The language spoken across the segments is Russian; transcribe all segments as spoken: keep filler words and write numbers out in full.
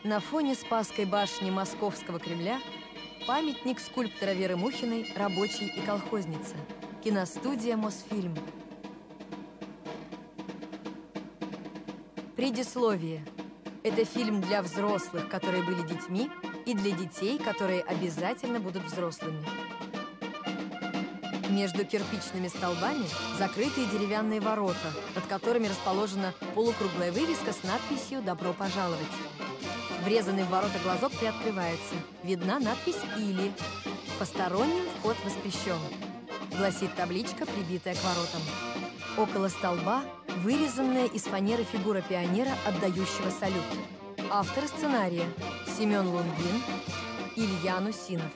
На фоне Спасской башни Московского Кремля памятник скульптора Веры Мухиной «Рабочий и колхозница». Киностудия «Мосфильм». Предисловие. Это фильм для взрослых, которые были детьми, и для детей, которые обязательно будут взрослыми. Между кирпичными столбами закрытые деревянные ворота, над которыми расположена полукруглая вывеска с надписью «Добро пожаловать». Врезанный в ворота глазок приоткрывается. Видна надпись «Или». «Посторонним вход воспрещен», гласит табличка, прибитая к воротам. Около столба вырезанная из фанеры фигура пионера, отдающего салют. Автор сценария Семен Лунгин, Илья Нусинов.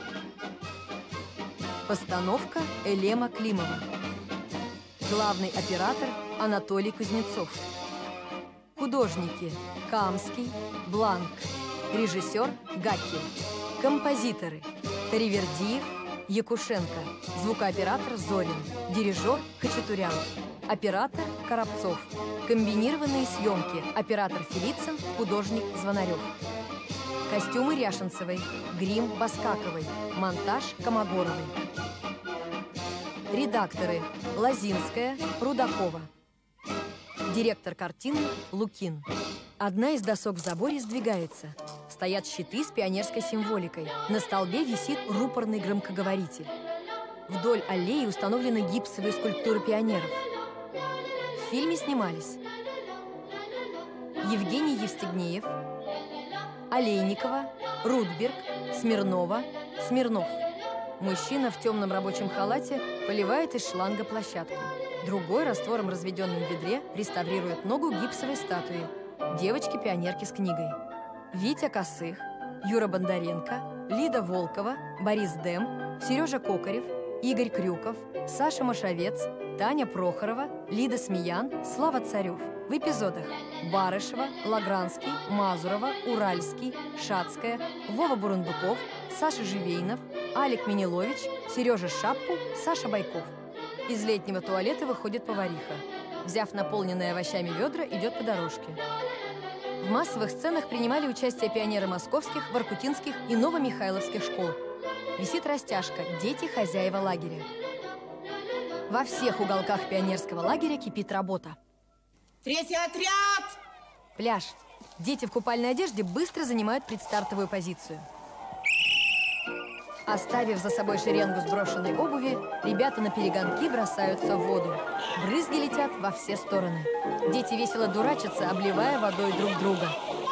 Постановка Элема Климова. Главный оператор Анатолий Кузнецов. Художники Камский, Бланк. Режиссер Гакки. Композиторы Таривердиев, Якушенко. Звукооператор Зорин. Дирижер Хачатурян. Оператор Коробцов. Комбинированные съемки. Оператор Фелицын, художник Звонарев. Костюмы Ряшенцевой. Грим Баскаковой. Монтаж Комогоровой. Редакторы Лозинская, Рудакова. Директор картины Лукин. Одна из досок в заборе сдвигается. Стоят щиты с пионерской символикой. На столбе висит рупорный громкоговоритель. Вдоль аллеи установлены гипсовые скульптуры пионеров. В фильме снимались Евгений Евстигнеев, Олейникова, Рудберг, Смирнова, Смирнов. Мужчина в темном рабочем халате поливает из шланга площадку. Другой раствором, разведенным в ведре, реставрирует ногу гипсовой статуи девочки-пионерки с книгой. Витя Косых, Юра Бондаренко, Лида Волкова, Борис Дэм, Сережа Кокарев, Игорь Крюков, Саша Машовец, Таня Прохорова, Лида Смеян, Слава Царев. В эпизодах Барышева, Лагранский, Мазурова, Уральский, Шацкая, Вова Бурундуков, Саша Живейнов, Алик Минилович, Сережа Шапку, Саша Байков. Из летнего туалета выходит повариха. Взяв наполненные овощами ведра, идет по дорожке. В массовых сценах принимали участие пионеры московских, воркутинских и новомихайловских школ. Висит растяжка «Дети хозяева лагеря». Во всех уголках пионерского лагеря кипит работа. Третий отряд! Пляж. Дети в купальной одежде быстро занимают предстартовую позицию. Оставив за собой шеренгу сброшенной обуви, ребята на перегонки бросаются в воду. Брызги летят во все стороны. Дети весело дурачатся, обливая водой друг друга.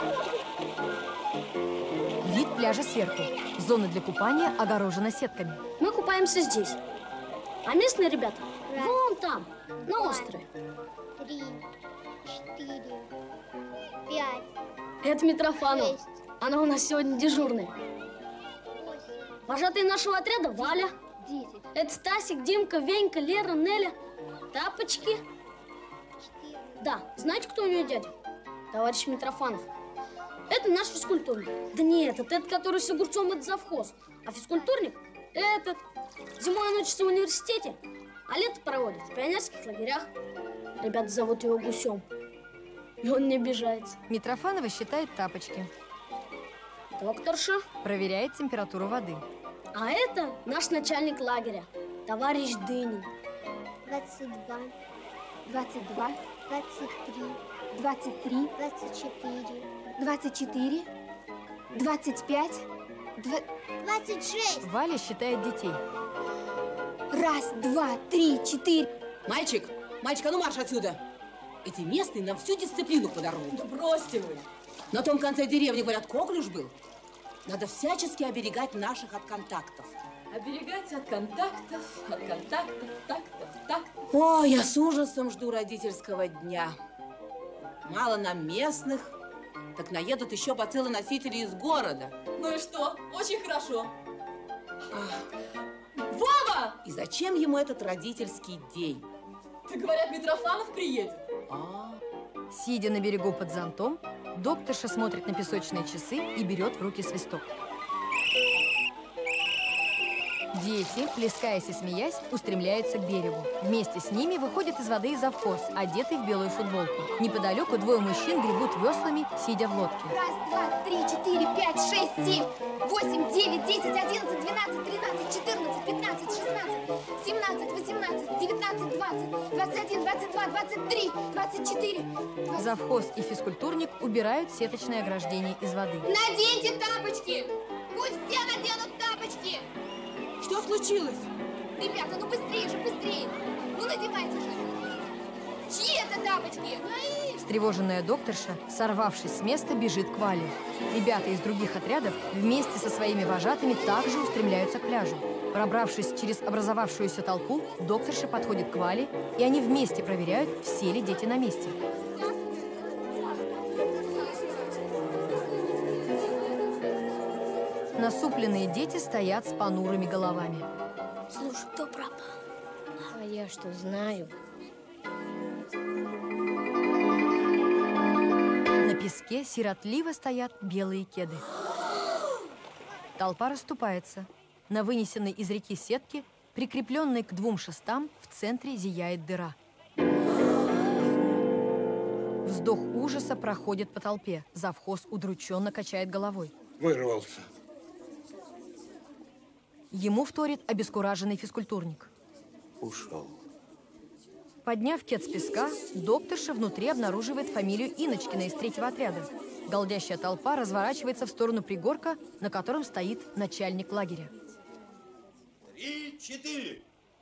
Вид пляжа сверху. Зона для купания огорожена сетками. Мы купаемся здесь. А местные ребята вон там, на острове. Три, четыре, пять. Это Митрофанова. Шесть. Она у нас сегодня дежурная. Вожатые нашего отряда Валя. Десять. Это Стасик, Димка, Венька, Лера, Неля. Тапочки. Четыре. Да, знаете, кто у нее дядя? Товарищ Митрофанов. Это наш физкультурник. Да нет, это этот, который с огурцом, это завхоз. А физкультурник этот. Зимой он учится в университете, а лето проводит в пионерских лагерях. Ребята зовут его Гусем. И он не обижается. Митрофанова считает тапочки. Докторша. Проверяет температуру воды. А это наш начальник лагеря, товарищ Дынин. Двадцать два. Двадцать два. Двадцать три. Двадцать три. Двадцать четыре. Двадцать четыре. Двадцать пять. Два... Двадцать шесть. Валя считает детей. Раз, два, три, четыре. Мальчик, мальчик, а ну марш отсюда. Эти местные нам всю дисциплину подорвут. Да бросьте вы. На том конце деревни, говорят, коклюш был. Надо всячески оберегать наших от контактов. Оберегать от контактов, от контактов, тактов, тактов. О, я с ужасом жду родительского дня. Мало нам местных, так наедут еще бациллы носители из города. Ну и что? Очень хорошо. Ах. Вова! И зачем ему этот родительский день? Так говорят, Митрофанов приедет. А. Сидя на берегу под зонтом, докторша смотрит на песочные часы и берет в руки свисток. Дети, плескаясь и смеясь, устремляются к берегу. Вместе с ними выходит из воды и завхоз, одетый в белую футболку. Неподалеку двое мужчин гребут веслами, сидя в лодке. Раз, два, три, четыре, пять, шесть, семь, восемь, девять, десять, одиннадцать, двенадцать, тринадцать, четырнадцать, пятнадцать, шестнадцать, семнадцать, восемнадцать, девятнадцать, двадцать, двадцать один, двадцать два, двадцать три, двадцать четыре. Завхоз и физкультурник убирают сеточное ограждение из воды. Наденьте тапочки! Пусть все наденут тапочки! Что случилось? Ребята, ну быстрее же, быстрее! Ну надевайте же! Чьи это тапочки? Мои! Встревоженная докторша, сорвавшись с места, бежит к Вале. Ребята из других отрядов вместе со своими вожатыми также устремляются к пляжу. Пробравшись через образовавшуюся толпу, докторша подходит к Вале, и они вместе проверяют, все ли дети на месте. Насупленные дети стоят с понурыми головами. Слушай, кто пропал? А я что, знаю? На песке сиротливо стоят белые кеды. Толпа расступается. На вынесенной из реки сетке, прикрепленной к двум шестам, в центре зияет дыра. Вздох ужаса проходит по толпе. Завхоз удрученно качает головой. Вырвался. Ему вторит обескураженный физкультурник. Ушел. Подняв кед с песка, докторша внутри обнаруживает фамилию Иночкина из третьего отряда. Голдящая толпа разворачивается в сторону пригорка, на котором стоит начальник лагеря. Три, четыре.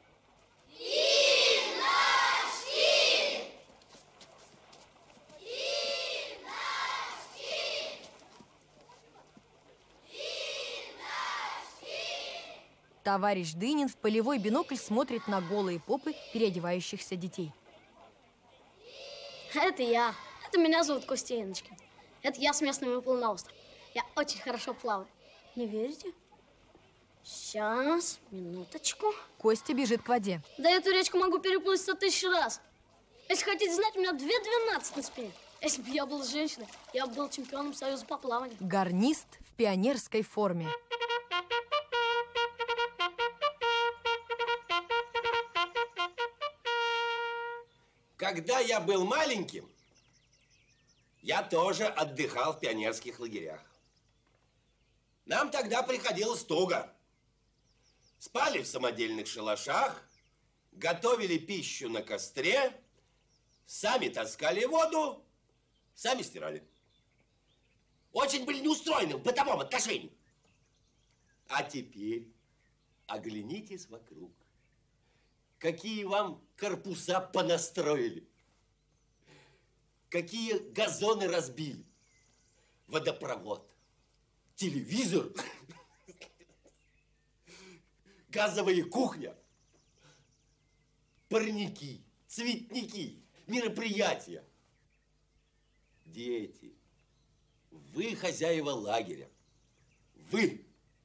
Товарищ Дынин в полевой бинокль смотрит на голые попы переодевающихся детей. Это я. Это меня зовут Костя Иночкин. Это я с местными выплыл на остров. Я очень хорошо плаваю. Не верите? Сейчас, минуточку. Костя бежит к воде. Да эту речку могу переплыть сто тысяч раз. Если хотите знать, у меня две двенадцать на спине. Если бы я был женщиной, я бы был чемпионом Союза по плаванию. Гарнист в пионерской форме. Когда я был маленьким, я тоже отдыхал в пионерских лагерях. Нам тогда приходилось туго. Спали в самодельных шалашах, готовили пищу на костре, сами таскали воду, сами стирали. Очень были неустроены в бытовом отношении. А теперь оглянитесь вокруг. Какие вам корпуса понастроили, какие газоны разбили, водопровод, телевизор, газовая кухня, парники, цветники, мероприятия. Дети, вы хозяева лагеря, вы.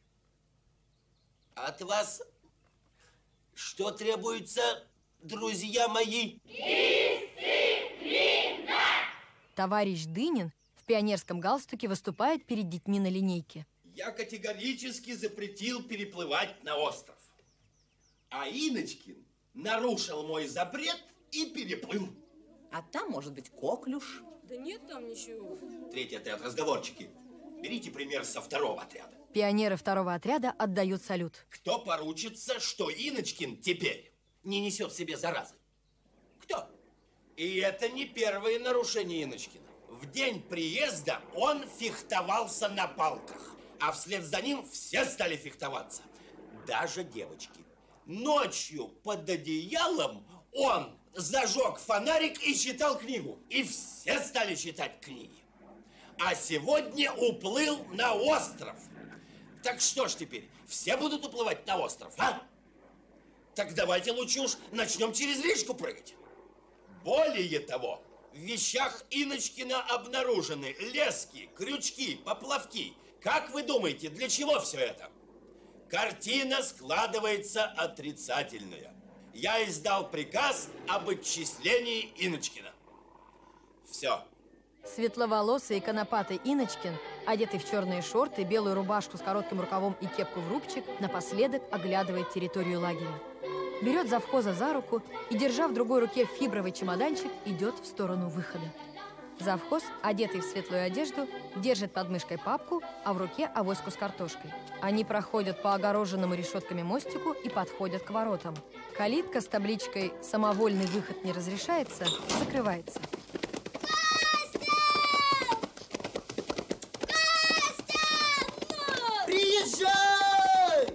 От вас что требуется, друзья мои? Дисциплина! Товарищ Дынин в пионерском галстуке выступает перед детьми на линейке. Я категорически запретил переплывать на остров. А Иночкин нарушил мой запрет и переплыл. А там, может быть, коклюш. Да нет там ничего. Третий отряд, разговорчики. Берите пример со второго отряда. Пионеры второго отряда отдают салют. Кто поручится, что Иночкин теперь не несет в себе заразы? Кто? И это не первое нарушение Иночкина. В день приезда он фехтовался на палках, а вслед за ним все стали фехтоваться. Даже девочки. Ночью под одеялом он зажег фонарик и читал книгу. И все стали читать книги. А сегодня уплыл на остров. Так что ж теперь, все будут уплывать на остров, а? Так давайте лучше уж начнем через речку прыгать. Более того, в вещах Иночкина обнаружены лески, крючки, поплавки. Как вы думаете, для чего все это? Картина складывается отрицательная. Я издал приказ об отчислении Иночкина. Все. Светловолосый и конопатый Иночкин одетый в черные шорты, белую рубашку с коротким рукавом и кепку в рубчик, напоследок оглядывает территорию лагеря. Берет завхоза за руку и, держа в другой руке фибровый чемоданчик, идет в сторону выхода. Завхоз, одетый в светлую одежду, держит под мышкой папку, а в руке авоську с картошкой. Они проходят по огороженному решетками мостику и подходят к воротам. Калитка с табличкой «Самовольный выход не разрешается» закрывается. Приезжай!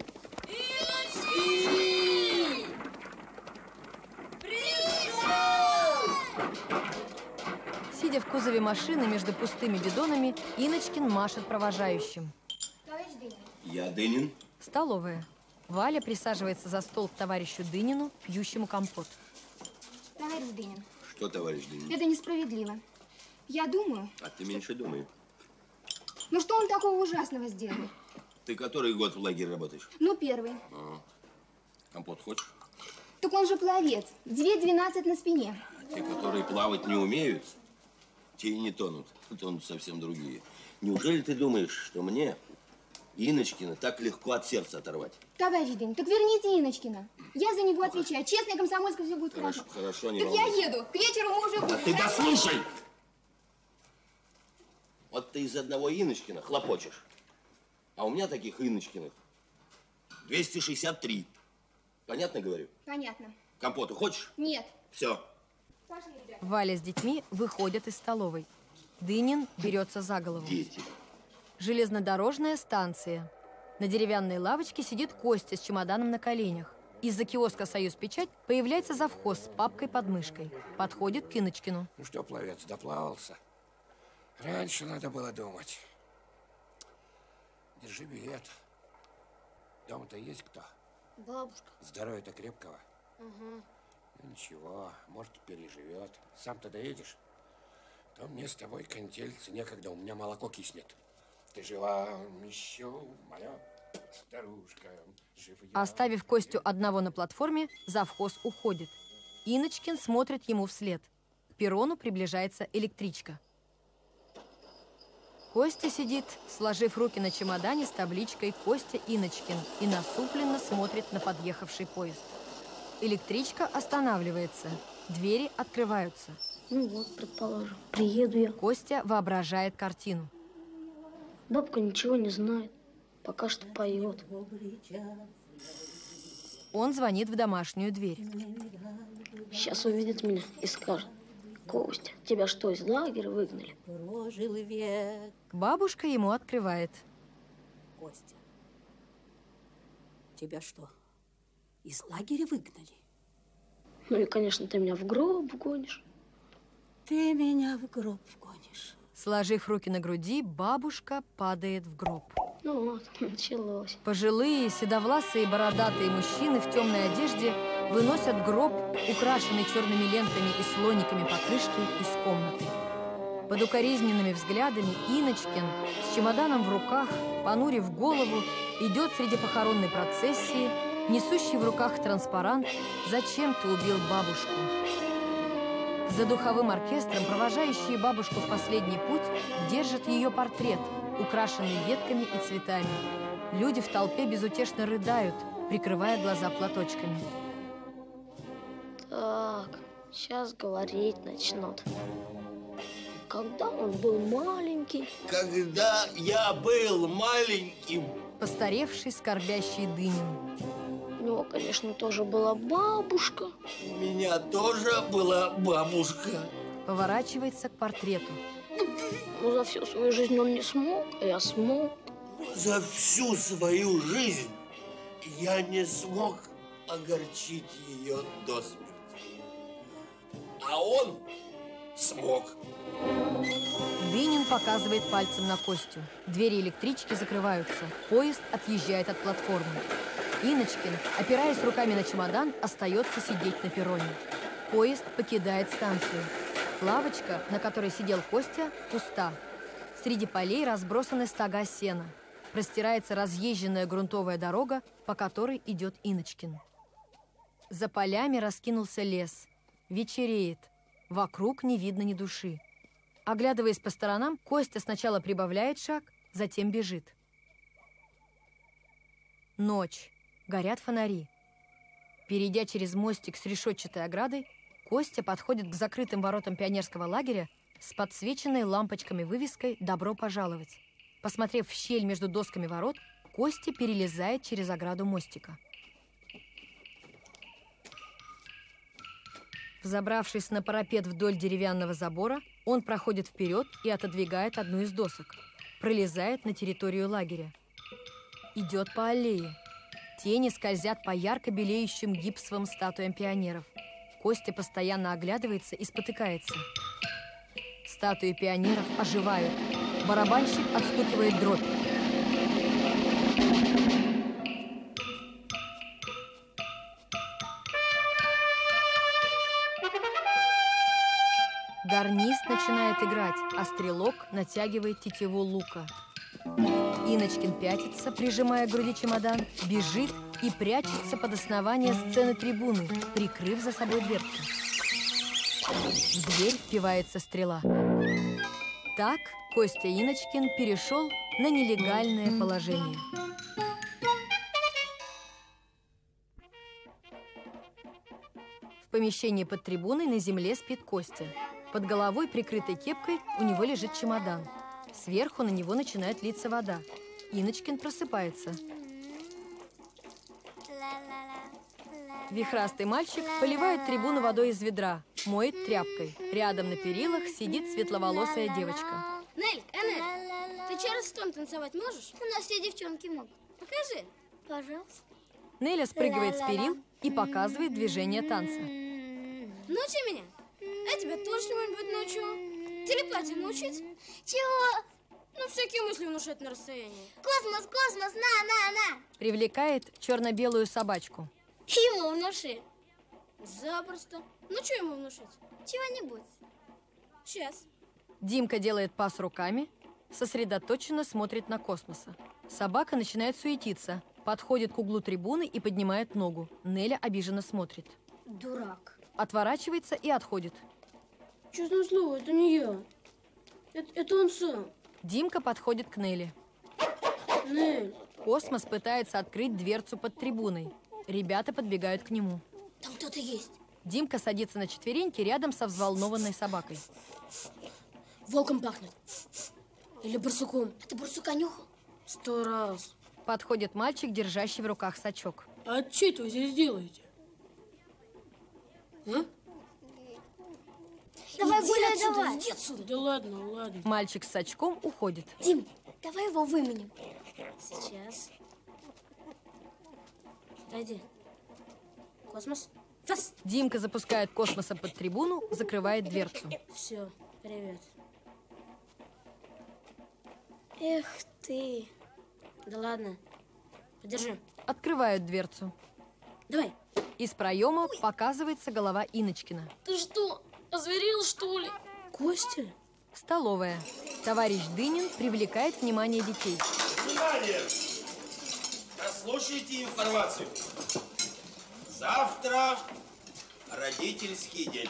Сидя в кузове машины между пустыми бидонами, Инночкин машет провожающим. Товарищ Дынин. Я Дынин. Столовая. Валя присаживается за стол к товарищу Дынину, пьющему компот. Товарищ Дынин. Что, товарищ Дынин? Это несправедливо. Я думаю... А ты меньше думай. Ну что он такого ужасного сделал? Ты который год в лагере работаешь? Ну, первый. А, компот хочешь? Так он же пловец. Две двенадцать на спине. А те, которые плавать не умеют, те и не тонут. Тонут совсем другие. Неужели ты думаешь, что мне, Инночкина, так легко от сердца оторвать? Товарищ Дынин, так верните Инночкина. Я за него отвечаю. Честно, комсомольское, все будет Хорошо, хорошо. хорошо, не Так я волнуйся. еду. К вечеру мы уже Да будем. ты дослушай! Вот ты из одного Инночкина хлопочешь. А у меня таких Инночкиных двести шестьдесят три. Понятно говорю? Понятно. Компоту хочешь? Нет. Все. Пошли, ребята. Валя с детьми выходят из столовой. Дынин берется за голову. Дети. Железнодорожная станция. На деревянной лавочке сидит Костя с чемоданом на коленях. Из-за киоска «Союз Печать» появляется завхоз с папкой под мышкой. Подходит к Инночкину. Ну что, пловец, доплавался? Раньше надо было думать. Держи билет. Дома-то есть кто? Бабушка. Здоровья-то крепкого? Ага. Ну ничего, может, переживет. Сам-то доедешь? То мне с тобой, конетельце, некогда, у меня молоко киснет. Ты жива еще, моя старушка. Жив я. Оставив Костю одного на платформе, завхоз уходит. Инночкин смотрит ему вслед. К перрону приближается электричка. Костя сидит, сложив руки на чемодане с табличкой «Костя Инночкин» и насупленно смотрит на подъехавший поезд. Электричка останавливается. Двери открываются. Ну вот, предположим, приеду я. Костя воображает картину. Бабка ничего не знает. Пока что поет. Он звонит в домашнюю дверь. Сейчас увидит меня и скажет: Костя, тебя что, из лагеря выгнали? Прожил век. Бабушка ему открывает. Костя, тебя что, из лагеря выгнали? Ну и, конечно, ты меня в гроб гонишь. Ты меня в гроб гонишь. Сложив руки на груди, бабушка падает в гроб. Ну вот, началось. Пожилые, седовласые, бородатые мужчины в темной одежде выносят гроб, украшенный черными лентами и слониками покрышки, из комнаты. Под укоризненными взглядами Инночкин с чемоданом в руках, понурив голову, идет среди похоронной процессии, несущий в руках транспарант «Зачем ты убил бабушку?». За духовым оркестром провожающие бабушку в последний путь держат ее портрет, украшенный ветками и цветами. Люди в толпе безутешно рыдают, прикрывая глаза платочками. Так, сейчас говорить начнут. Когда он был маленький... Когда я был маленьким... Постаревший, скорбящий Дынин. У него, конечно, тоже была бабушка. У меня тоже была бабушка. Поворачивается к портрету. Но за всю свою жизнь он не смог, а я смог. За всю свою жизнь я не смог огорчить ее до смерти. А он смог. Дынин показывает пальцем на Костю. Двери электрички закрываются. Поезд отъезжает от платформы. Инночкин, опираясь руками на чемодан, остается сидеть на перроне. Поезд покидает станцию. Лавочка, на которой сидел Костя, пуста. Среди полей разбросаны стога сена. Простирается разъезженная грунтовая дорога, по которой идет Инночкин. За полями раскинулся лес. Вечереет. Вокруг не видно ни души. Оглядываясь по сторонам, Костя сначала прибавляет шаг, затем бежит. Ночь. Горят фонари. Перейдя через мостик с решетчатой оградой, Костя подходит к закрытым воротам пионерского лагеря с подсвеченной лампочками вывеской «Добро пожаловать». Посмотрев в щель между досками ворот, Костя перелезает через ограду мостика. Взобравшись на парапет вдоль деревянного забора, он проходит вперед и отодвигает одну из досок. Пролезает на территорию лагеря. Идет по аллее. Тени скользят по ярко белеющим гипсовым статуям пионеров. Костя постоянно оглядывается и спотыкается. Статуи пионеров оживают. Барабанщик отстукивает дробь. Гарнист начинает играть, а стрелок натягивает тетиву лука. Иночкин пятится, прижимая к груди чемодан, бежит и прячется под основание сцены трибуны, прикрыв за собой дверцу. В дверь впивается стрела. Так Костя Иночкин перешел на нелегальное положение. В помещении под трибуной на земле спит Костя. Под головой, прикрытой кепкой, у него лежит чемодан. Сверху на него начинает литься вода. Иночкин просыпается. Вихрастый мальчик поливает трибуну водой из ведра, моет тряпкой. Рядом на перилах сидит светловолосая девочка. Нель, Энель, ты Чарльстон танцевать можешь? У нас все девчонки могут. Покажи. Пожалуйста. Неля спрыгивает с перил и показывает движение танца. Научи меня. Я тебя тоже чему-нибудь научу. Телепатию научить? Чего? Ну, всякие мысли внушать на расстоянии. Космос, космос, на, на, на. Привлекает черно-белую собачку. Ему внуши. Запросто. Ну, что ему внушить? Чего-нибудь. Сейчас. Димка делает пас руками, сосредоточенно смотрит на космоса. Собака начинает суетиться, подходит к углу трибуны и поднимает ногу. Неля обиженно смотрит. Дурак. Отворачивается и отходит. Честное слово, это не я. Это, это он сам. Димка подходит к Неле. Нель. Космос пытается открыть дверцу под трибуной. Ребята подбегают к нему. Там кто-то есть. Димка садится на четвереньки рядом со взволнованной собакой. Волком пахнет. Или барсуком. Ты барсука нюхал? Сто раз. Подходит мальчик, держащий в руках сачок. А что это вы здесь делаете? А? Давай иди гуляй, отсюда, давай. иди отсюда. Да ладно, ладно. Мальчик с сачком уходит. Дим, давай его выменим. Сейчас. Отойди. Космос. Раз. Димка запускает космоса под трибуну, закрывает дверцу. Все, привет. Эх ты. Да ладно. Подержи. Открывают дверцу. Давай. Из проема показывается голова Иночкина. Ты что, озверел, что ли? Костя? Столовая. Товарищ Дынин привлекает внимание детей. Внимание! Прослушайте информацию. Завтра родительский день.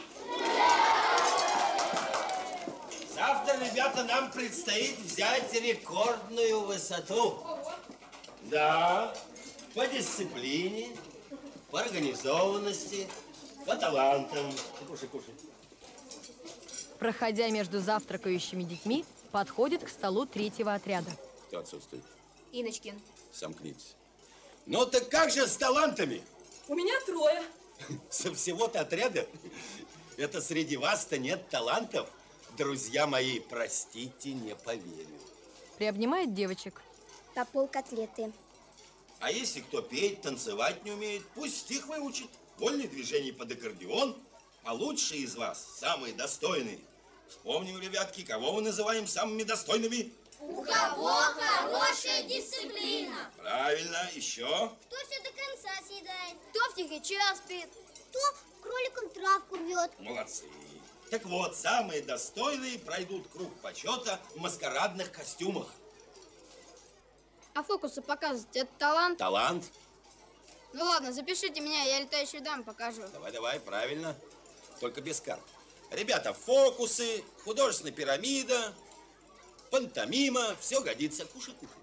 Завтра, ребята, нам предстоит взять рекордную высоту. Да, по дисциплине, по организованности, по талантам. Кушай, кушай. Проходя между завтракающими детьми, подходит к столу третьего отряда. Кто отсутствует? Иночкин. Сомкнитесь. Ну так как же с талантами? У меня трое. Со всего-то отряда? Это среди вас-то нет талантов? Друзья мои, простите, не поверю. Приобнимает девочек. По пол котлеты. А если кто петь, танцевать не умеет, пусть стих выучит. Вольные движения под аккордеон. А лучшие из вас, самые достойные. Вспомним, ребятки, кого мы называем самыми достойными? У кого хорошая дисциплина? Правильно, еще. Кто все до конца съедает? Кто в тихий час спит? Кто кроликом травку рвет? Молодцы. Так вот, самые достойные пройдут круг почета в маскарадных костюмах. А фокусы показывать, это талант? Талант? Ну ладно, запишите меня, я летающую даму покажу. Давай, давай, правильно. Только без карт. Ребята, фокусы, художественная пирамида. пантомима, все годится. Кушай, кушай.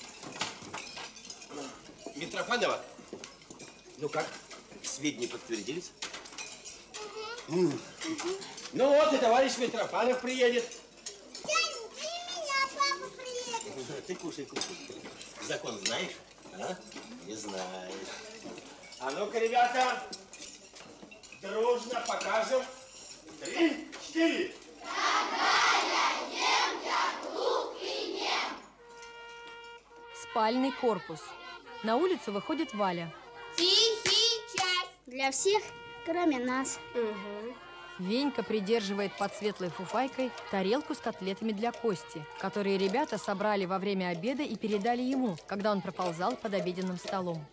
Митрофанова, ну как, сведения подтвердились? Угу. Угу. Ну вот и товарищ Митрофанов приедет. Дяденька, и меня папа приедет. Ты кушай, кушай. Закон знаешь? А? Не знаешь. А ну-ка, ребята, дружно покажем. Три, четыре. Спальный корпус. На улицу выходит Валя. Тихий час. Для всех, кроме нас. Угу. Венька придерживает под светлой фуфайкой тарелку с котлетами для Кости, которые ребята собрали во время обеда и передали ему, когда он проползал под обеденным столом.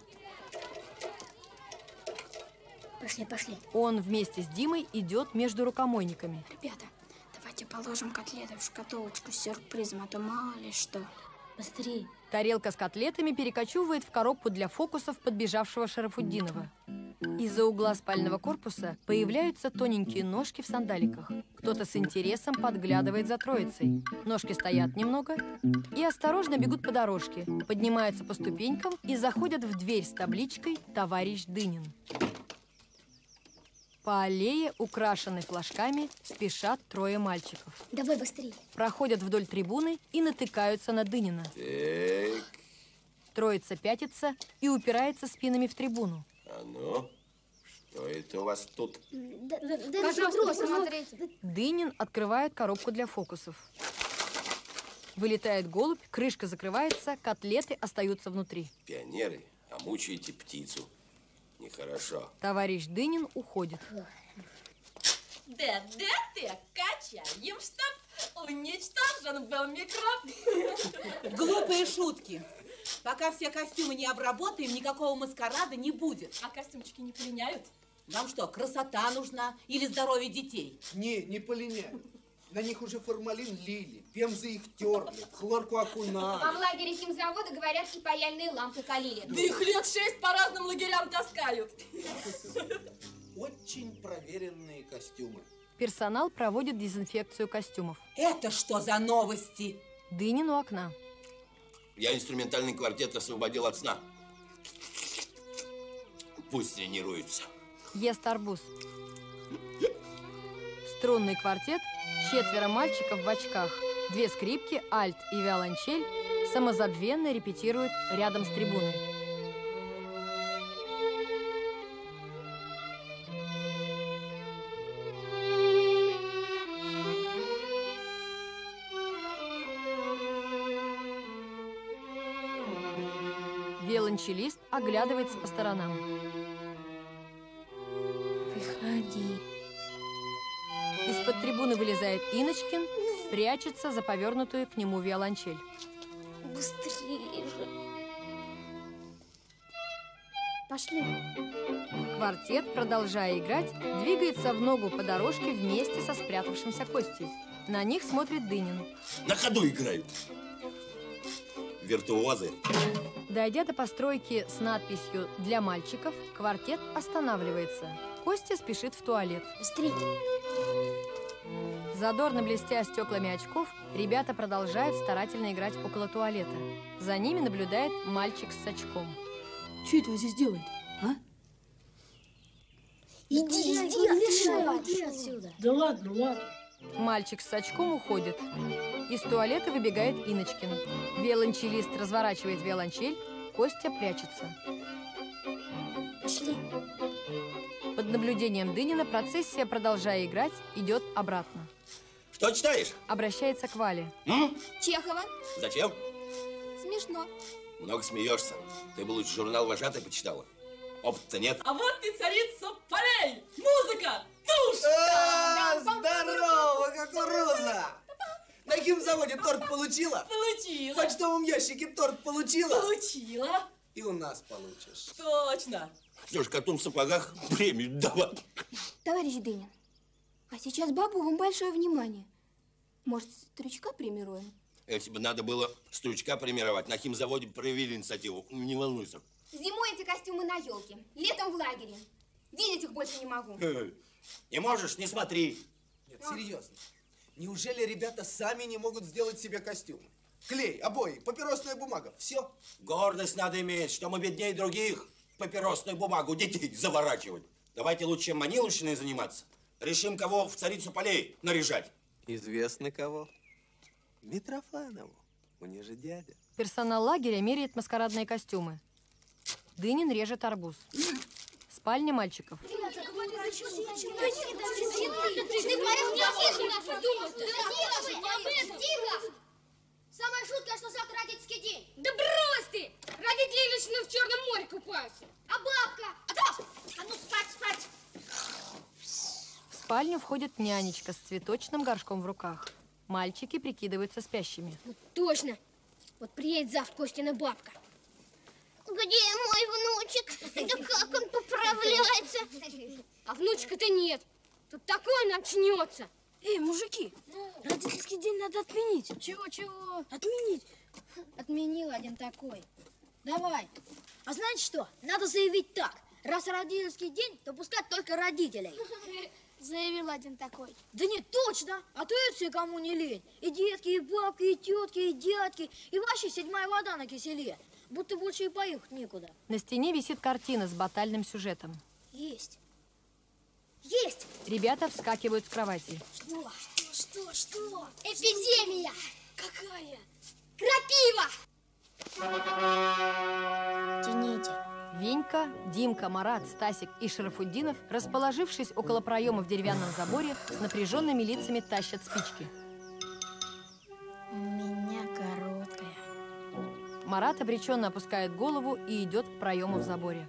Пошли, пошли. Он вместе с Димой идет между рукомойниками. Ребята, давайте положим котлеты в шкатулочку с сюрпризом, а то мало ли что. Быстрее. Тарелка с котлетами перекочевывает в коробку для фокусов подбежавшего Шарафутдинова. Из-за угла спального корпуса появляются тоненькие ножки в сандаликах. Кто-то с интересом подглядывает за троицей. Ножки стоят немного и осторожно бегут по дорожке, поднимаются по ступенькам и заходят в дверь с табличкой «Товарищ Дынин». По аллее, украшенной флажками, спешат трое мальчиков. Давай быстрее. Проходят вдоль трибуны и натыкаются на Дынина. Так. Троица пятится и упирается спинами в трибуну. А ну, что это у вас тут? Да, да, да, Пожалуйста, смотрите. Дынин открывает коробку для фокусов. Вылетает голубь, крышка закрывается, котлеты остаются внутри. Пионеры, а мучаете птицу. Нехорошо. Товарищ Дынин уходит. Да, да, ты качаем, чтоб уничтожен был микроб. Глупые шутки. Пока все костюмы не обработаем, никакого маскарада не будет. А костюмчики не полиняют? Вам что, красота нужна или здоровье детей? Не, не полиняют. На них уже формалин лили, пемзы их терли, хлорку окунали. А в лагере химзавода, говорят, и паяльные лампы калили. Да их лет шесть по разным лагерям таскают. Очень проверенные костюмы. Персонал проводит дезинфекцию костюмов. Это что за новости? Дынин у окна. Я инструментальный квартет освободил от сна. Пусть тренируются. Ест арбуз. Струнный квартет, четверо мальчиков в очках, две скрипки, альт и виолончель самозабвенно репетируют рядом с трибуной. Виолончелист оглядывается по сторонам. Выходи. Из-под трибуны вылезает Иночкин, прячется за повернутую к нему виолончель. Быстрее же. Пошли. Квартет, продолжая играть, двигается в ногу по дорожке вместе со спрятавшимся Костей. На них смотрит Дынин. На ходу играют. Виртуозы. Дойдя до постройки с надписью «Для мальчиков», квартет останавливается. Костя спешит в туалет. Быстрее. Задорно блестя стеклами очков, ребята продолжают старательно играть около туалета. За ними наблюдает мальчик с очком. Что это вы здесь делаете, а? Иди, иди, иди, иди отсюда. Да ладно, ладно. Мальчик с очком уходит. Из туалета выбегает Иночкин. Виолончелист разворачивает виолончель, Костя прячется. Пошли. Под наблюдением Дынина процессия, продолжая играть, идет обратно. Что читаешь? Обращается к Вале. М? Чехова. Зачем? Смешно. Много смеешься. Ты бы лучше журнал «Вожатый» почитала. Опыта-то нет. А вот и царица полей! Музыка! Туш! А, здорово, кукуруза! На химзаводе торт получила? Получила! В почтовом ящике торт получила? Получила! И у нас получишь. Точно! Что ж, коту в сапогах премию давать. Товарищ Дынин, а сейчас бабу вам большое внимание. Может, стручка премируем? Если бы надо было стручка премировать, на химзаводе проявили инициативу. Не волнуйся. Зимой эти костюмы на елке, летом в лагере. Видеть их больше не могу. Не можешь, не смотри. Нет, серьезно. Неужели ребята сами не могут сделать себе костюм? Клей, обои, папиросная бумага, все. Гордость надо иметь, что мы беднее других. Папиросную бумагу детей заворачивать. Давайте лучше Маниловщиной заниматься. Решим, кого в царицу полей наряжать. Известно кого. Митрофанову. Мне же дядя. Персонал лагеря меряет маскарадные костюмы. Дынин режет арбуз. Спальня мальчиков. Самая шутка, что завтра родительский день. Да брось ты! Родители начнут в Черном море купаться. А бабка? А то! А ну спать, спать! В спальню входит нянечка с цветочным горшком в руках. Мальчики прикидываются спящими. Вот точно. Вот приедет завтра Костина бабка. Где мой внучек? Да как он поправляется? А внучка-то нет. Тут такое начнется. Эй, мужики, родительский день надо отменить. Чего-чего? Отменить. Отменил один такой. Давай. А знаете что? Надо заявить так. Раз родительский день, то пускать только родителей. Заявил один такой. Да нет, точно. А то и все, кому не лень. И детки, и бабки, и тетки, и дядьки. И вообще седьмая вода на киселе. Будто больше и поехать некуда. На стене висит картина с батальным сюжетом. Есть. Есть! Ребята вскакивают с кровати. Что? Что? Что? Что? Эпидемия! Какая? Крапива! Тяните. Венька, Димка, Марат, Стасик и Шарафутдинов, расположившись около проема в деревянном заборе, с напряженными лицами тащат спички. У меня короткая. Марат обреченно опускает голову и идет к проему в заборе.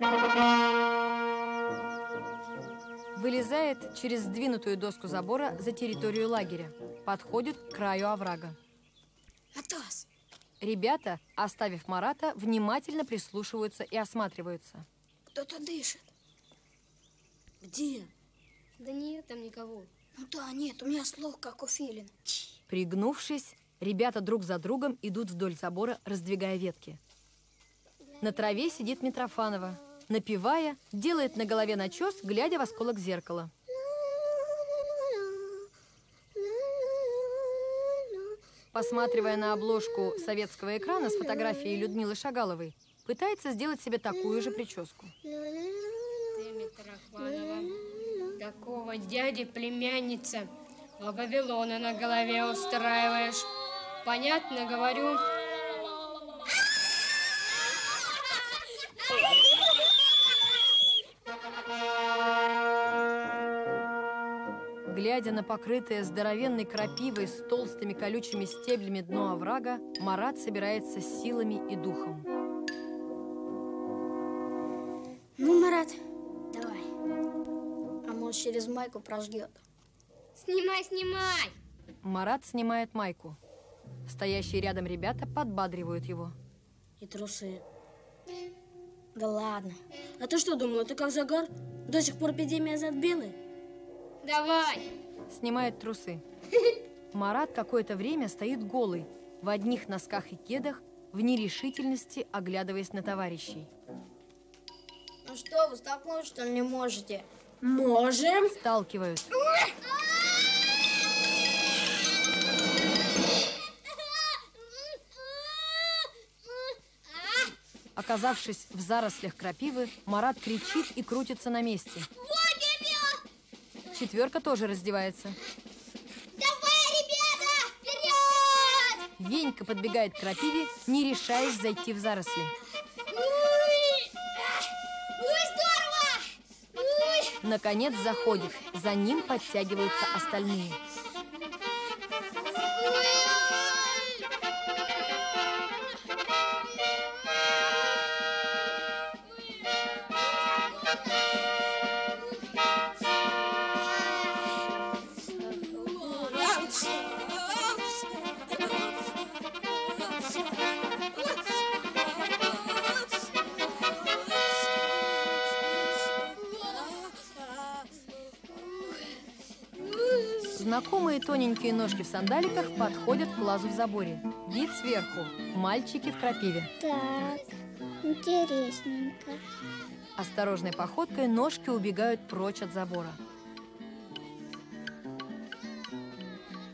Вылезает через сдвинутую доску забора за территорию лагеря. Подходит к краю оврага. Атас! Ребята, оставив Марата, внимательно прислушиваются и осматриваются. Кто-то дышит. Где? Да нет там никого. Ну да, нет, у меня слух, как у филина. Пригнувшись, ребята друг за другом идут вдоль забора, раздвигая ветки. На траве сидит Митрофанова. Напевая, делает на голове начес, глядя в осколок зеркала. Посматривая на обложку советского экрана с фотографией Людмилы Шагаловой, пытается сделать себе такую же прическу. Ты, Митрофанова, такого дяди племянница, а Вавилона на голове устраиваешь. Понятно говорю? Глядя на покрытое здоровенной крапивой с толстыми колючими стеблями дно оврага, Марат собирается с силами и духом. Ну, Марат, давай. А может, через майку прожгет. Снимай, снимай! Марат снимает майку. Стоящие рядом ребята подбадривают его. И трусы. Да ладно. А ты что думала, ты как загар? До сих пор эпидемия зад белый? Давай! Снимает трусы. Марат какое-то время стоит голый, в одних носках и кедах, в нерешительности оглядываясь на товарищей. Ну что, вы столкнуть, что ли, не можете? Можем. Сталкивают. Оказавшись в зарослях крапивы, Марат кричит и крутится на месте. Четверка тоже раздевается. Давай, ребята, вперед! Венька подбегает к крапиве, не решаясь зайти в заросли. Ой, здорово! Ой. Наконец заходит. За ним подтягиваются остальные. Знакомые тоненькие ножки в сандаликах подходят к лазу в заборе. Вид сверху. Мальчики в крапиве. Так, интересненько. Осторожной походкой ножки убегают прочь от забора.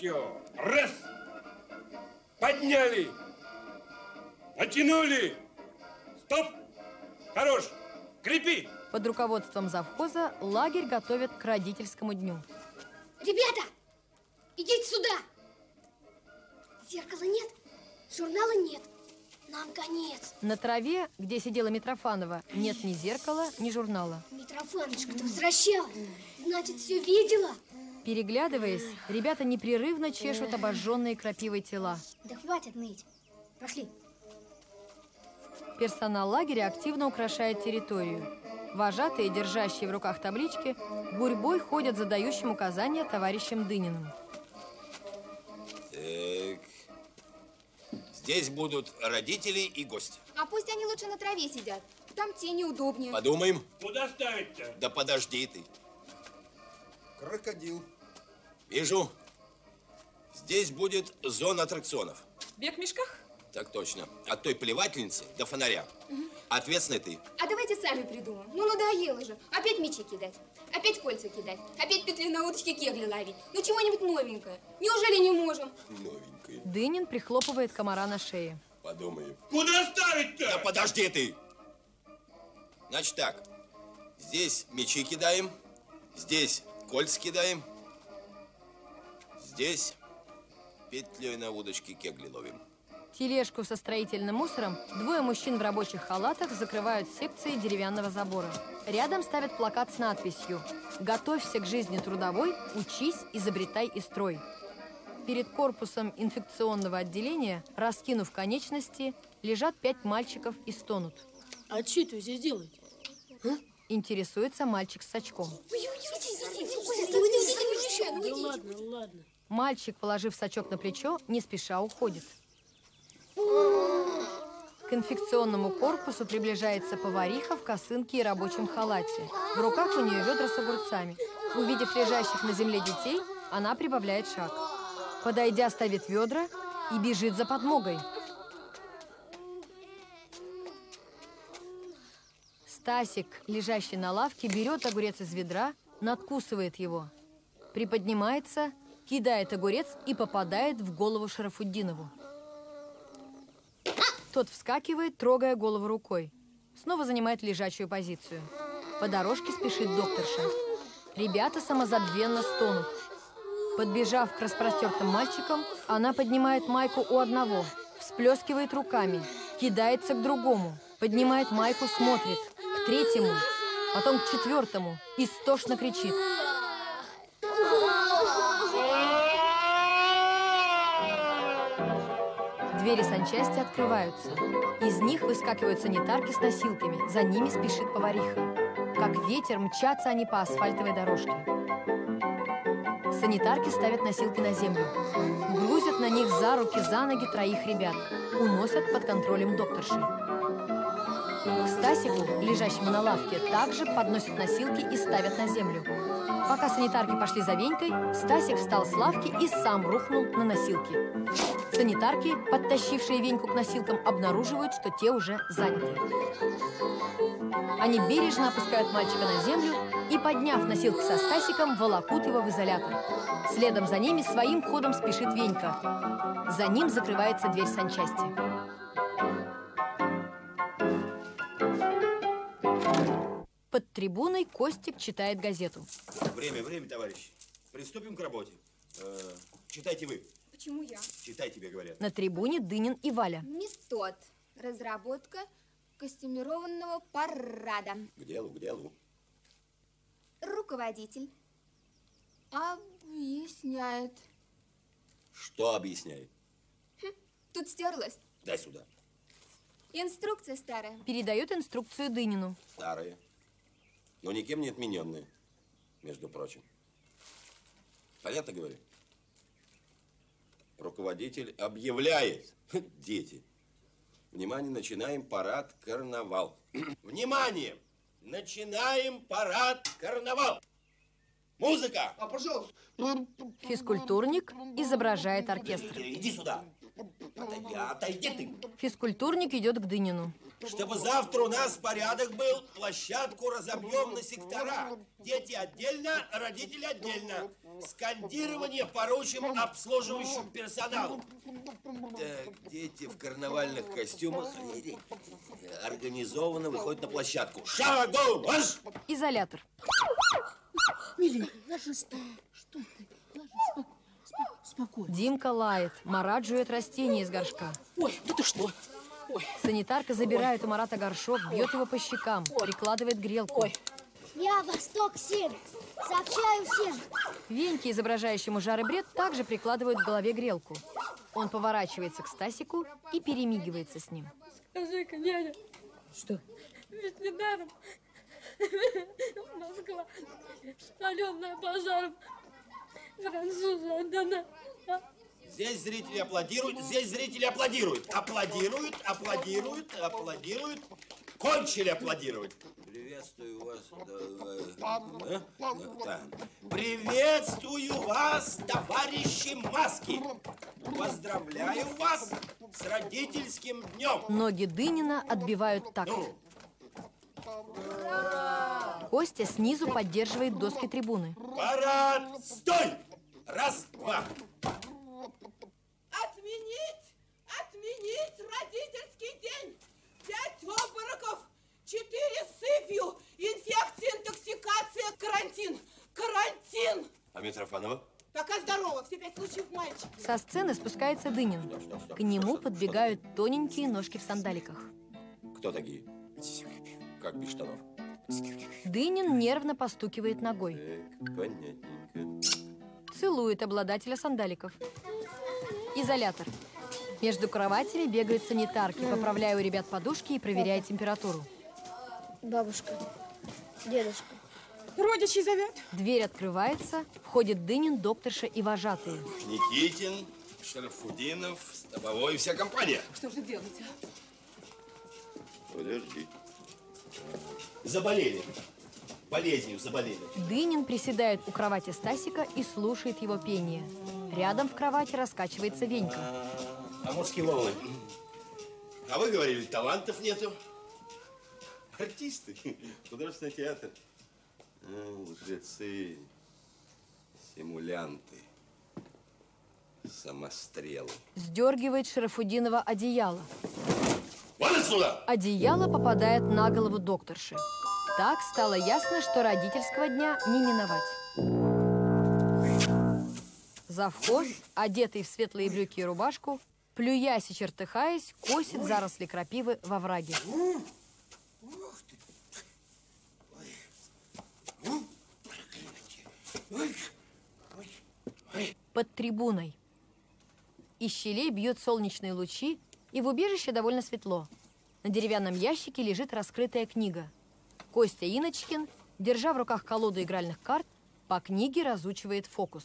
Еще. Раз. Подняли. Натянули. Стоп. Хорош. Крепи. Под руководством завхоза лагерь готовят к родительскому дню. Ребята, идите сюда. Зеркала нет, журнала нет. Нам конец. На траве, где сидела Митрофанова, нет ни зеркала, ни журнала. Митрофанушка, ты возвращалась. Значит, все видела? Переглядываясь, ребята непрерывно чешут обожженные крапивой тела. Да хватит ныть. Пошли. Персонал лагеря активно украшает территорию. Вожатые, держащие в руках таблички, гурьбой ходят за дающим указания товарищем Дыниным. Так. Здесь будут родители и гости. А пусть они лучше на траве сидят. Там тени удобнее. Подумаем. Куда ставить-то? Да подожди ты. Крокодил. Вижу. Здесь будет зона аттракционов. Бег в мешках? Так точно. От той плевательницы до фонаря. Угу. Ответственный ты. А давайте сами придумаем. Ну, надоело же. Опять мячи кидать. Опять кольца кидать. Опять петли на удочке кегли ловить. Ну, чего-нибудь новенькое. Неужели не можем? Новенькое. Дынин прихлопывает комара на шее. Подумаем. Куда ставить-то? Да подожди ты. Значит так. Здесь мячи кидаем. Здесь кольца кидаем. Здесь петлей на удочке кегли ловим. Тележку со строительным мусором двое мужчин в рабочих халатах закрывают секцией деревянного забора. Рядом ставят плакат с надписью «Готовься к жизни трудовой, учись, изобретай и строй». Перед корпусом инфекционного отделения, раскинув конечности, лежат пять мальчиков и стонут. А что ты здесь делаешь? А? Интересуется мальчик с очком. Да ладно, ладно. Мальчик, положив сачок на плечо, не спеша уходит. К инфекционному корпусу приближается повариха в косынке и рабочем халате. В руках у нее ведра с огурцами. Увидев лежащих на земле детей, она прибавляет шаг. Подойдя, ставит ведра и бежит за подмогой. Стасик, лежащий на лавке, берет огурец из ведра, надкусывает его. Приподнимается, кидает огурец и попадает в голову Шарафутдинову. Тот вскакивает, трогая голову рукой. Снова занимает лежачую позицию. По дорожке спешит докторша. Ребята самозабвенно стонут. Подбежав к распростертым мальчикам, она поднимает майку у одного, всплескивает руками, кидается к другому, поднимает майку, смотрит, к третьему, потом к четвертому, истошно кричит. Двери санчасти открываются. Из них выскакивают санитарки с носилками. За ними спешит повариха. Как ветер мчатся они по асфальтовой дорожке. Санитарки ставят носилки на землю. Грузят на них за руки, за ноги троих ребят. Уносят под контролем докторши. К Стасику, лежащему на лавке, также подносят носилки и ставят на землю. Пока санитарки пошли за Венькой, Стасик встал с лавки и сам рухнул на носилки. Санитарки, подтащившие Веньку к носилкам, обнаруживают, что те уже заняты. Они бережно опускают мальчика на землю и, подняв носилки со Стасиком, волокут его в изолятор. Следом за ними своим ходом спешит Венька. За ним закрывается дверь санчасти. Под трибуной Костик читает газету. Время, время, товарищи. Приступим к работе. Э, читайте вы. Почему я? Читай, тебе говорят. На трибуне Дынин и Валя. Метод. Разработка костюмированного парада. К делу, к делу. Руководитель объясняет. Что объясняет? Хм, тут стерлась. Дай сюда. Инструкция старая. Передает инструкцию Дынину. Старая. Но никем не отмененная, между прочим. Понятно говорю? Руководитель объявляет. Дети. Внимание, начинаем парад карнавал. Внимание! Начинаем парад карнавал. Музыка! А, пожалуйста. Физкультурник изображает оркестр. Иди сюда. Отойди, отойди ты. Физкультурник идет к Дынину. Чтобы завтра у нас порядок был, площадку разобьем на сектора. Дети отдельно, родители отдельно. Скандирование поручим обслуживающему персоналу. Так, дети в карнавальных костюмах организованно выходят на площадку. Шагу, марш! Изолятор. Милый, ложись. Что ты? Ложись. Спокойно. Димка лает. Марат жует растение из горшка. Ой, да ты что? Ой. Санитарка забирает у Марата горшок, бьет его по щекам, прикладывает грелку. Ой. Я Восток семь. Сообщаю всем. Веньке, изображающему жар и бред, также прикладывают к голове грелку. Он поворачивается к Стасику и перемигивается с ним. Скажи-ка, дядя. Что? Ведь недаром Москва спаленная пожаром. Французы отдана. Здесь зрители аплодируют, здесь зрители аплодируют. Аплодируют, аплодируют, аплодируют. Кончили аплодировать. Приветствую вас. Да, да. Приветствую вас, товарищи маски. Поздравляю вас с родительским днем. Ноги Дынина отбивают такт. Костя снизу поддерживает доски трибуны. Парад! Стой! Раз, два. Отменить! Отменить родительский день! Пять обмороков! Четыре сыпью! Инфекция, интоксикация, карантин! Карантин! А Митрофанова? Пока здорово, все пять случаев мальчик. Со сцены спускается Дынин. К нему подбегают тоненькие ножки в сандаликах. Кто такие? Как без штанов? Дынин нервно постукивает ногой. Так, понятненько. Целует обладателя сандаликов. Изолятор. Между кроватями бегают санитарки, поправляя у ребят подушки и проверяя температуру. Бабушка, дедушка. Родичи зовет. Дверь открывается, входит Дынин, докторша и вожатые. Никитин, Шарафудинов, Столовой, вся компания. Что же делать, а? Подожди. Заболели. Болезнью заболели. Дынин приседает у кровати Стасика и слушает его пение. Рядом в кровати раскачивается Венька. А, а морские волны? А вы говорили, талантов нету. Артисты, художественный театр. А, лжецы, симулянты, самострелы. Сдергивает Шарафудинова одеяло. Вон отсюда! Одеяло попадает на голову докторши. Так стало ясно, что родительского дня не миновать. Завхоз, одетый в светлые брюки и рубашку, плюясь и чертыхаясь, косит заросли крапивы во враге. Под трибуной. Из щелей бьют солнечные лучи, и в убежище довольно светло. На деревянном ящике лежит раскрытая книга. Костя Иночкин, держа в руках колоду игральных карт, по книге разучивает фокус.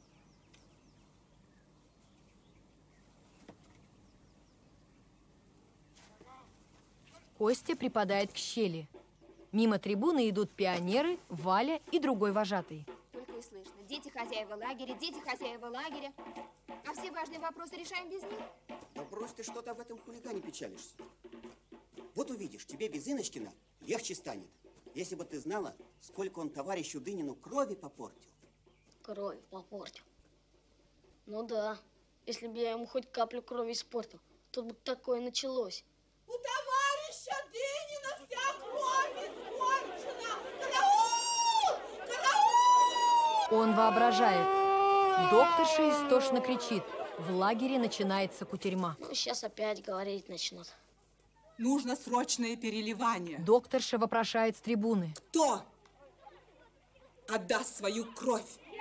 Костя припадает к щели. Мимо трибуны идут пионеры, Валя и другой вожатый. Только и слышно. Дети хозяева лагеря, дети хозяева лагеря. А все важные вопросы решаем без них. Да брось ты что-то об этом хулигане печалишься. Вот увидишь, тебе без Иночкина легче станет. Если бы ты знала, сколько он товарищу Дынину крови попортил. Кровь попортил. Ну да. Если бы я ему хоть каплю крови испортил, то бы такое началось. У товарища Дынина вся кровь испорчена! Караул! Караул! Он воображает. Докторша истошно кричит. В лагере начинается кутерьма. Ну, сейчас опять говорить начнут. Нужно срочное переливание. Докторша вопрошает с трибуны. Кто отдаст свою кровь?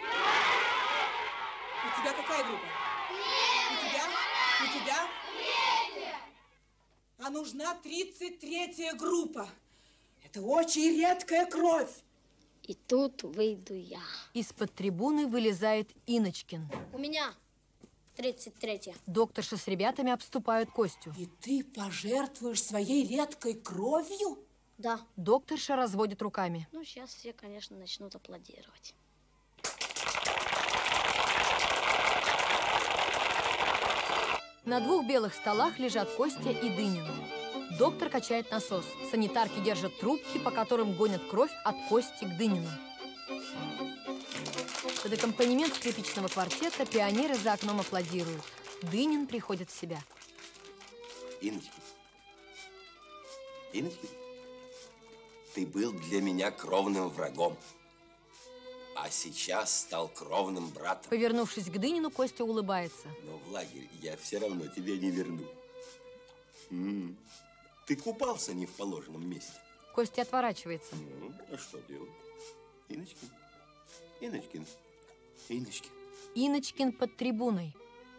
У тебя какая группа? У тебя? У тебя? А нужна тридцать третья группа. Это очень редкая кровь. И тут выйду я. Из-под трибуны вылезает Иночкин. У меня тридцать третья. Докторша с ребятами обступают Костю. И ты пожертвуешь своей редкой кровью? Да. Докторша разводит руками. Ну, сейчас все, конечно, начнут аплодировать. На двух белых столах лежат Костя и Дынин. Доктор качает насос. Санитарки держат трубки, по которым гонят кровь от Кости к Дынину. Под аккомпанемент скрипичного квартета пионеры за окном аплодируют. Дынин приходит в себя. Инночкин, Инночкин, ты был для меня кровным врагом, а сейчас стал кровным братом. Повернувшись к Дынину, Костя улыбается. Но в лагерь я все равно тебя не верну. М-м. Ты купался не в положенном месте. Костя отворачивается. Ну, а что делать? Инночкин, Инночкин, Инночкин. Инночкин под трибуной.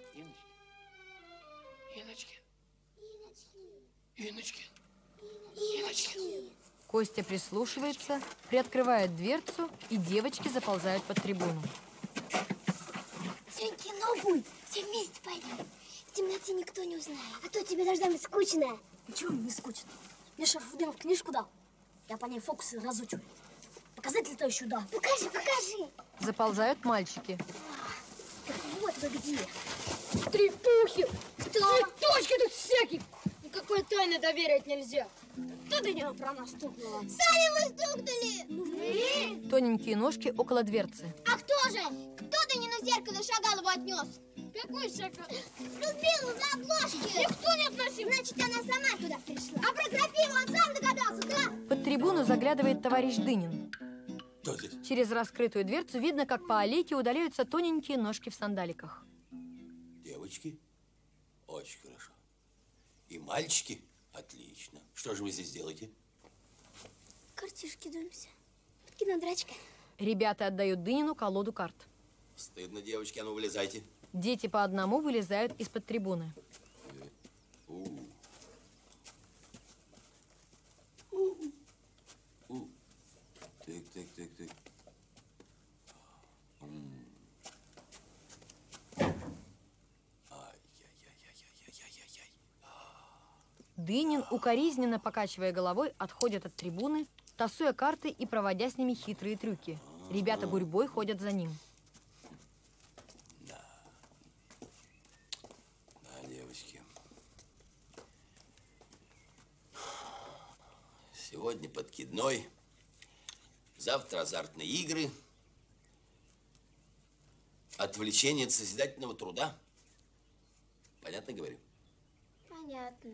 Инночкин. Инночкин. Инночкин. Костя прислушивается, приоткрывает дверцу, и девочки заползают под трибуну. Сегодня кино будет, все вместе пойдем. В темноте никто не узнает. А то тебе должна быть скучно. Ничего не скучно. Мне Шарафудинов книжку дал. Я по ней фокусы разучиваю. Показать летающую даму. Покажи, покажи. Заползают мальчики. Так вот вы где. Трепухи, цветочки тут всякие. Никакой тайны доверять нельзя. Кто до него про нас стукнула? Сами вы стукнули. Вы? Тоненькие ножки около дверцы. А кто же? Кто до него зеркало Шагалову отнес? Какой Шагал? Людмилу за обложки. Никто не относил. Значит, она сама туда пришла. А про крапиву он сам догадался, да? Под трибуну заглядывает товарищ Дынин. Кто здесь? Через раскрытую дверцу видно, как по аллейке удаляются тоненькие ножки в сандаликах. Девочки, очень хорошо. И мальчики, отлично. Что же вы здесь делаете? Картишки дуемся. Кинодрачка. Ребята отдают Дынину колоду карт. Стыдно, девочки, а ну вылезайте. Дети по одному вылезают из-под трибуны. У. У. У. Так, так, так, так. М. Ай-яй-яй-яй-яй-яй-яй-яй. Дынин, укоризненно покачивая головой, отходит от трибуны, тасуя карты и проводя с ними хитрые трюки. Ребята гурьбой ходят за ним. Да. Да, девочки. Сегодня подкидной, завтра азартные игры, отвлечение от созидательного труда. Понятно говорю? Понятно.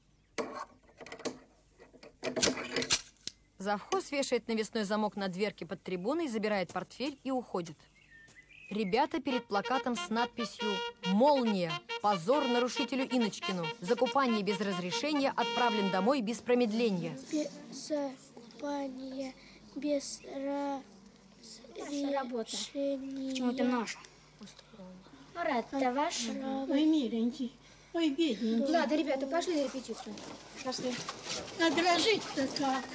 Завхоз вешает навесной замок на дверке под трибуной, забирает портфель и уходит. Ребята перед плакатом с надписью «Молния! Позор нарушителю Инночкину! За купание без разрешения отправлен домой без промедления!» Закупание без разрешения. Почему это наша? Марат, это ваш? Ой, миленький. Ой, бедненький. Ладно, ребята, пошли на репетицию. Пошли. А дрожит-то как?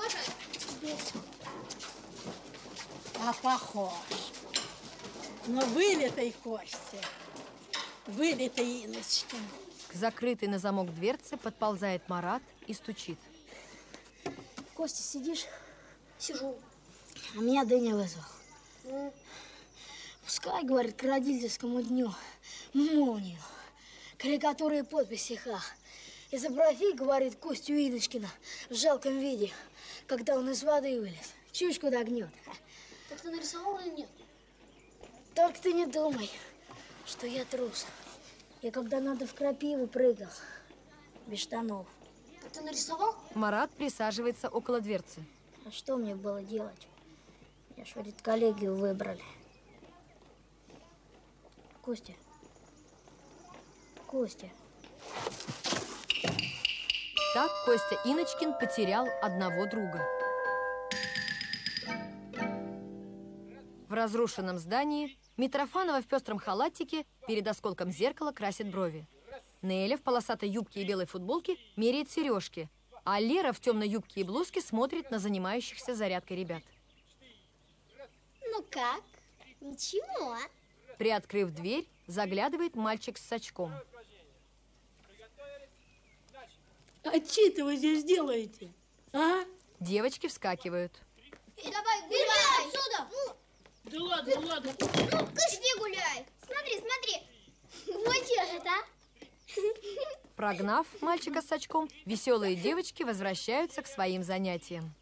А похож. Но вылитой Костя, вылитой Инночкин. К закрытой на замок дверце подползает Марат и стучит. Костя, сидишь? Сижу. А меня Дыня вызвал. Mm. Пускай, говорит, к родительскому дню молнию, карикатуры и подписи ха. Изобрази, говорит, Костю Инночкина в жалком виде, когда он из воды вылез. Чушь куда гнет. Так ты нарисовал или нет? Только ты не думай, что я трус. Я когда надо в крапиву прыгал, без штанов. Так ты нарисовал? Марат присаживается около дверцы. А что мне было делать? Меня ж в редколлегию выбрали. Костя. Костя. Так Костя Инночкин потерял одного друга. В разрушенном здании Митрофанова в пестром халатике перед осколком зеркала красит брови. Неля в полосатой юбке и белой футболке меряет сережки, а Лера в темной юбке и блузке смотрит на занимающихся зарядкой ребят. Ну как? Ничего. Приоткрыв дверь, заглядывает мальчик с сачком. А че вы здесь делаете? А? Девочки вскакивают. И давай гуляй отсюда. Да ладно, ладно. Ну, иди гуляй. Смотри, смотри. Вот что это, а? Прогнав мальчика с очком, веселые девочки возвращаются к своим занятиям.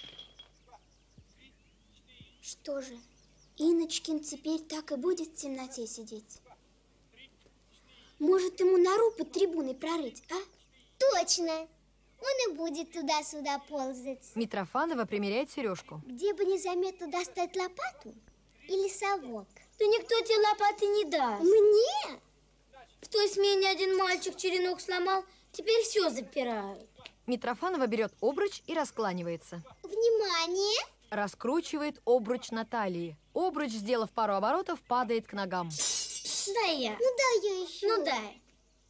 Что же, Инночкин теперь так и будет в темноте сидеть? Может, ему нору под трибуной прорыть, а? Точно. Он и будет туда-сюда ползать. Митрофанова примеряет сережку. Где бы незаметно достать лопату или совок? Да никто тебе лопаты не даст. Мне? В той смене один мальчик черенок сломал, теперь все запирают. Митрофанова берет обруч и раскланивается. Внимание! Раскручивает обруч на талии. Обруч, сделав пару оборотов, падает к ногам. Дай я. Ну дай я еще. Ну дай.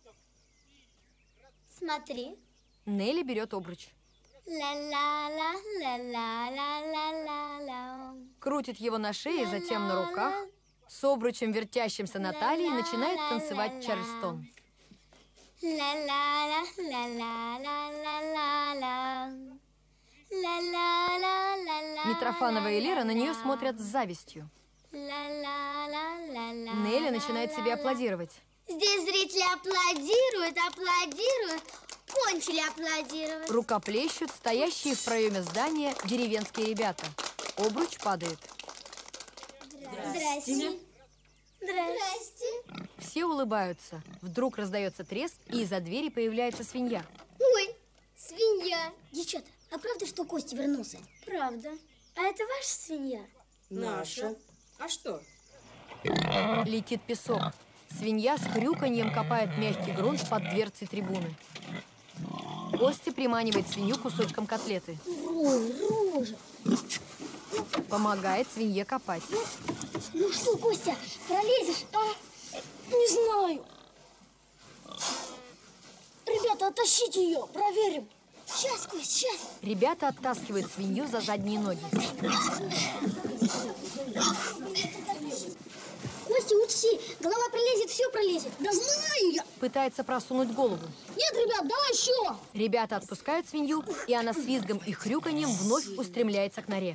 Смотри. Нелли берет обруч. Ла-ла-ла, ла-ла-ла-ла-ла-ла. Крутит его на шее, затем на руках. С обручем, вертящимся на талии, начинает танцевать чарльстон. Ла-ла-ла, ла-ла-ла-ла-ла-ла. Ла-ла-ла-ла-ла. Митрофанова и Лера на нее смотрят с завистью. Ла-ла-ла-ла-ла. Нелли начинает себе аплодировать. Здесь зрители аплодируют, аплодируют, кончили аплодировать. Рукоплещут стоящие в проеме здания деревенские ребята. Обруч падает. Здрасте. Здрасте. Все улыбаются. Вдруг раздается треск, и из-за двери появляется свинья. Ой, свинья. Девчата, а правда, что Костя вернулся? Правда. А это ваша свинья? Наша. А что? Летит песок. Свинья с хрюканьем копает мягкий грунт под дверцей трибуны. Костя приманивает свинью кусочком котлеты. Ой, рожа. Помогает свинье копать. Ну что, Костя, пролезешь, а? Не знаю. Ребята, оттащите ее, проверим. Сейчас, Костя, сейчас. Ребята оттаскивают свинью за задние ноги. Костя, учти, голова пролезет, все пролезет. Да знаю я. Пытается просунуть голову. Нет, ребят, давай еще. Ребята отпускают свинью, и она с визгом и хрюканьем вновь устремляется к норе.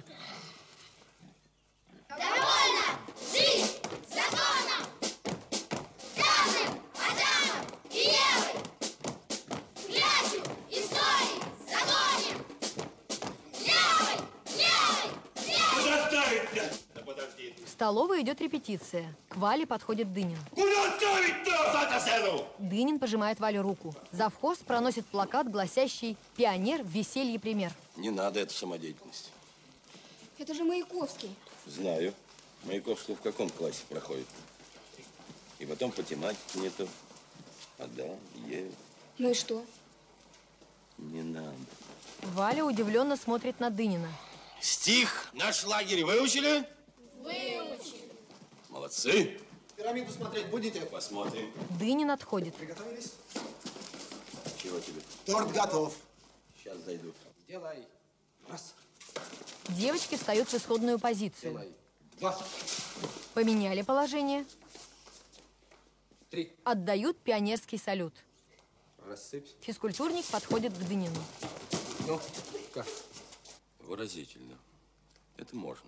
Довольно! Жизнь законом! Красным, Адамом и Евой! Клячу истории загоним! Левой! Левой! Левой! Куда ставить-то? Да подожди. В столовой идет репетиция. К Вале подходит Дынин. Куда ставить-то? За сцену! Дынин пожимает Вале руку. Завхоз проносит плакат, гласящий «Пионер, веселье, пример». Не надо эту самодеятельность. Это же Маяковский. Знаю. Маяковский в каком классе проходит? И потом по тематике нету. А да, е. Ну и что? Не надо. Валя удивленно смотрит на Дынина. Стих наш лагерь выучили? Выучили. Молодцы. Пирамиду смотреть будете? Посмотрим. Дынин отходит. Приготовились? Чего тебе? Торт готов. Сейчас зайдут. Делай. Раз. Девочки встают в исходную позицию. Делай. Два. Поменяли положение. Три. Отдают пионерский салют. Рассыпь. Физкультурник подходит к Дынину. Ну, как? Выразительно. Это можно.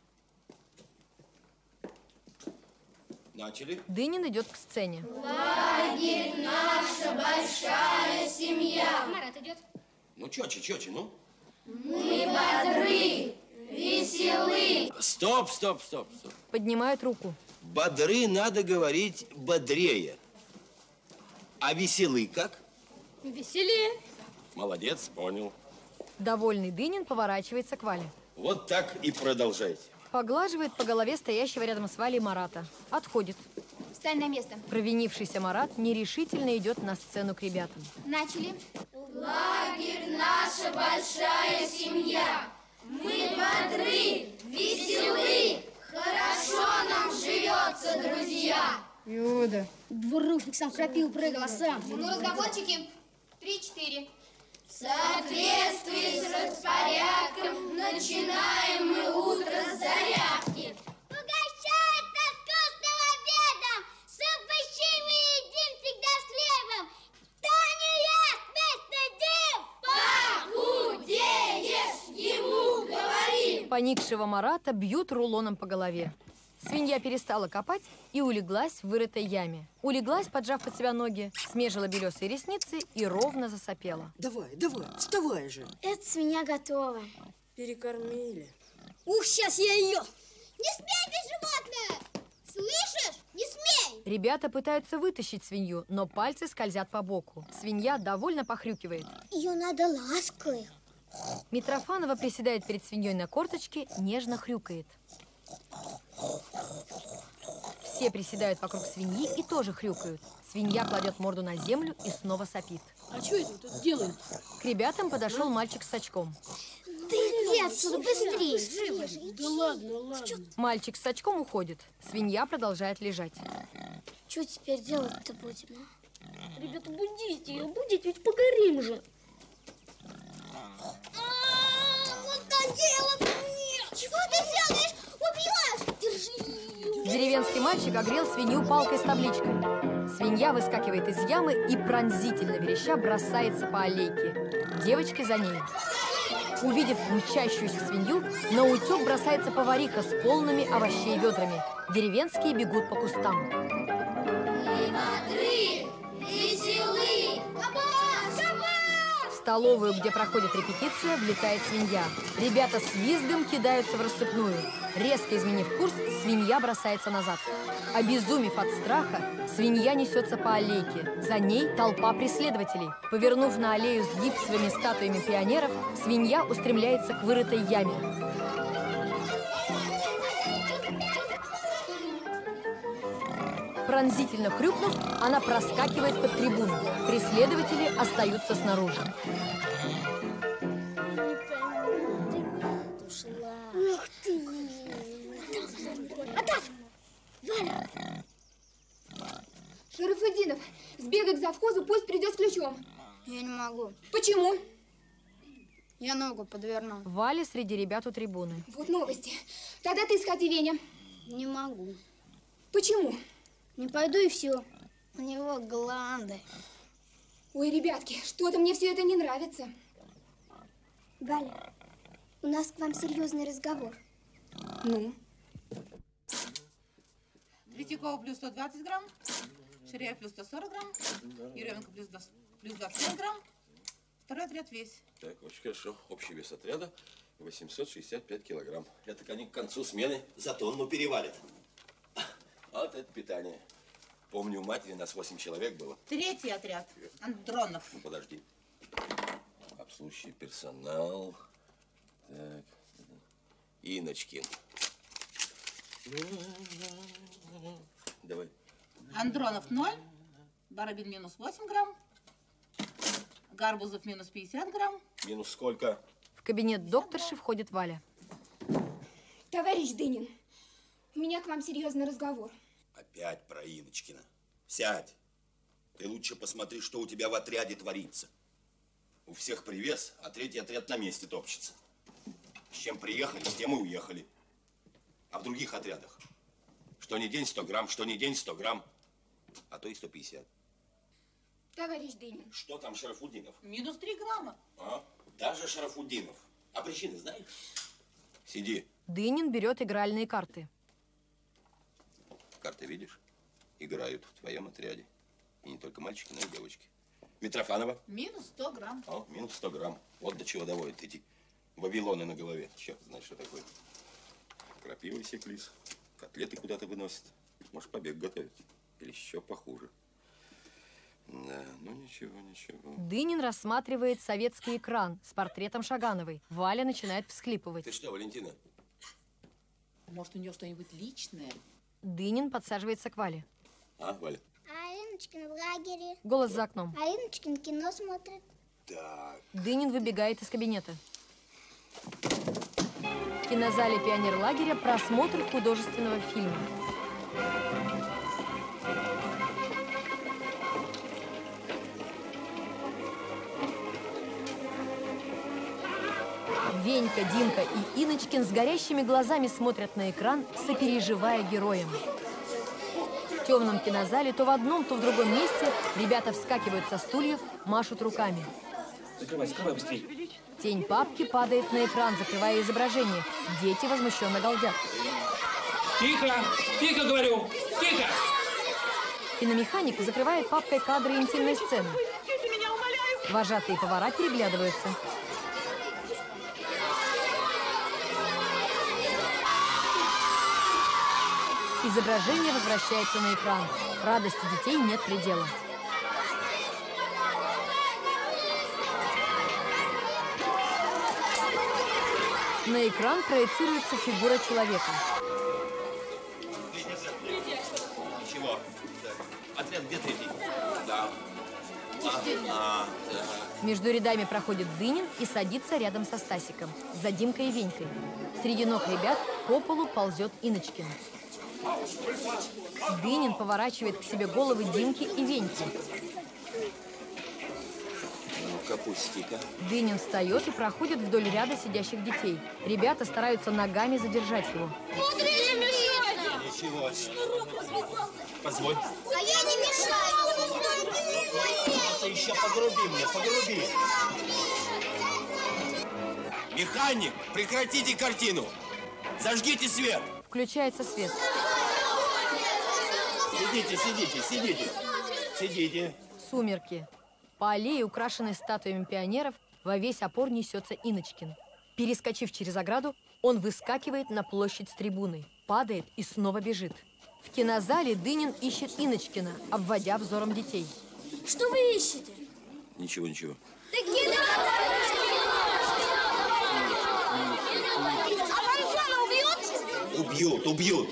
Начали. Дынин идет к сцене. Лагерь наша большая семья. Марат идет. Ну, чёче, чёче, ну. Мы бодры, веселы. Стоп, стоп, стоп, стоп. Поднимает руку. Бодры надо говорить бодрее. А веселы как? Веселее. Молодец, понял. Довольный Дынин поворачивается к Вале. Вот так и продолжайте. Поглаживает по голове стоящего рядом с Валей Марата. Отходит. Встань на место. Провинившийся Марат нерешительно идет на сцену к ребятам. Начали. Лагерь наша большая семья. Мы бодры, веселы. Хорошо нам живется, друзья. Юда. Двурушник сам храпил, прыгал, а сам. Ну, разговорчики. Три-четыре. В соответствии с распорядком начинаем мы утро с зарядки. Угощают нас вкусным обедом. Суп щи мы едим всегда с хлебом. Кто не ест вместо дел, похудеешь, ему говорим. Поникшего Марата бьют рулоном по голове. Свинья перестала копать и улеглась в вырытой яме. Улеглась, поджав под себя ноги, смежила белесые ресницы и ровно засопела. Давай, давай, вставай же. Эта свинья готова. Перекормили. Ух, сейчас я ее! Не смей ты, животное! Слышишь? Не смей! Ребята пытаются вытащить свинью, но пальцы скользят по боку. Свинья довольно похрюкивает. Ее надо лаской. Митрофанова приседает перед свиньей на корточке, нежно хрюкает. Все приседают вокруг свиньи и тоже хрюкают. Свинья кладет морду на землю и снова сопит. А что это тут делают? К ребятам подошел мальчик с очком. Ты иди отсюда быстрее. Да ладно, ладно. Мальчик с очком уходит. Свинья продолжает лежать. Что теперь делать-то будем? Ребята, будите ее, будете, ведь погорим же. Вот так дело мне! Чего ты делаешь? Убьешь! Держи ее! Деревенский мальчик огрел свинью палкой с табличкой. Свинья выскакивает из ямы и пронзительно вереща бросается по аллейке. Девочки за ней. Увидев мчащуюся свинью, на утек бросается повариха с полными овощей ведрами. Деревенские бегут по кустам. И бодры, веселы. В столовую, где проходит репетиция, влетает свинья. Ребята с визгом кидаются в рассыпную. Резко изменив курс, свинья бросается назад. Обезумев от страха, свинья несется по аллейке. За ней толпа преследователей. Повернув на аллею с гипсовыми статуями пионеров, свинья устремляется к вырытой яме. Пронзительно хрюкнув, она проскакивает под трибуну. Преследователи остаются снаружи. Ух ты! Атас! Валя! Шарафутдинов, сбегай к завхозу, пусть придет с ключом. Я не могу. Почему? Я ногу подверну. Валя среди ребят у трибуны. Вот новости. Тогда ты сходи, Веня. Не могу. Почему? Не пойду и все. У него гланды. Ой, ребятки, что-то мне все это не нравится. Валя, у нас к вам серьезный разговор. Ну? Третьякова плюс сто двадцать грамм, Ширяев плюс сто сорок грамм, Еременко плюс, плюс двадцать семь грамм. Второй отряд весь. Так, очень хорошо. Общий вес отряда восемьсот шестьдесят пять килограмм. Это они к концу смены за тонну перевалят. Вот это питание. Помню, у матери нас восемь человек было. Третий отряд. Андронов. Ну, подожди. Обслуживающий персонал. Так. Иночкин. Давай. Андронов ноль, Барабин минус восемь грамм, Гарбузов минус пятьдесят грамм. Минус сколько? В кабинет докторши входит Валя. Товарищ Дынин, у меня к вам серьезный разговор. Опять про Иночкина. Сядь. Ты лучше посмотри, что у тебя в отряде творится. У всех привес, а третий отряд на месте топчется. С чем приехали, с тем и уехали. А в других отрядах? Что ни день сто грамм, что ни день сто грамм, а то и сто пятьдесят. Товарищ Дынин. Что там Шарафутдинов? Минус три грамма. А? Даже Шарафутдинов. А причины знаешь? Сиди. Дынин берет игральные карты. Карты видишь? Играют в твоем отряде. И не только мальчики, но и девочки. Митрофанова? Минус сто грамм. О, минус сто грамм. Вот до чего доводят эти вавилоны на голове. Черт знает, что такое. Крапивы секлись, котлеты куда-то выносят. Может, побег готовят. Или еще похуже. Да, ну ничего, ничего. Дынин рассматривает советский экран с портретом Шагановой. Валя начинает всхлипывать. Ты что, Валентина? Может, у нее что-нибудь личное? Дынин подсаживается к Вале. А, Валя? А Иночкин в лагере. Голос за окном. А Иночкин кино смотрит. Так. Дынин выбегает из кабинета. В кинозале пионерлагеря просмотр художественного фильма. Венька, Димка и Иночкин с горящими глазами смотрят на экран, сопереживая героям. В темном кинозале то в одном, то в другом месте ребята вскакивают со стульев, машут руками. Закрывай, закрывай быстрее. Тень папки падает на экран, закрывая изображение. Дети возмущенно галдят. Тихо! Тихо, говорю! Тихо! Киномеханик закрывает папкой кадры интимной сцены. Вожатые повара переглядываются. Изображение возвращается на экран. Радости детей нет предела. На экран проецируется фигура человека. Ничего. Отряд где третий? Да. Ага, да. Между рядами проходит Дынин и садится рядом со Стасиком, за Димкой и Венькой. Среди ног ребят по полу ползет Инночкин. Дынин поворачивает к себе головы Димки и Веньки. Ну-ка, пусти-ка. Дынин встает и проходит вдоль ряда сидящих детей. Ребята стараются ногами задержать его. Ничего. Позволь. А я не мешаю. Ты еще погруби мне, погруби. Механик, прекратите картину. Зажгите свет. Включается свет. Сидите, сидите, сидите. Сидите. Сумерки. По аллее, украшенной статуями пионеров, во весь опор несется Инночкин. Перескочив через ограду, он выскакивает на площадь с трибуной, падает и снова бежит. В кинозале Дынин ищет Инночкина, обводя взором детей. Что вы ищете? Ничего, ничего. Ты кино! А Ванзана убьют? Убьют, убьют.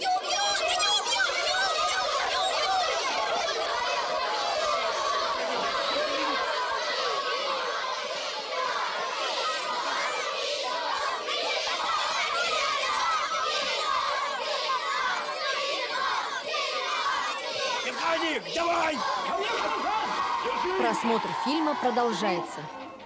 Механик, давай! Просмотр фильма продолжается.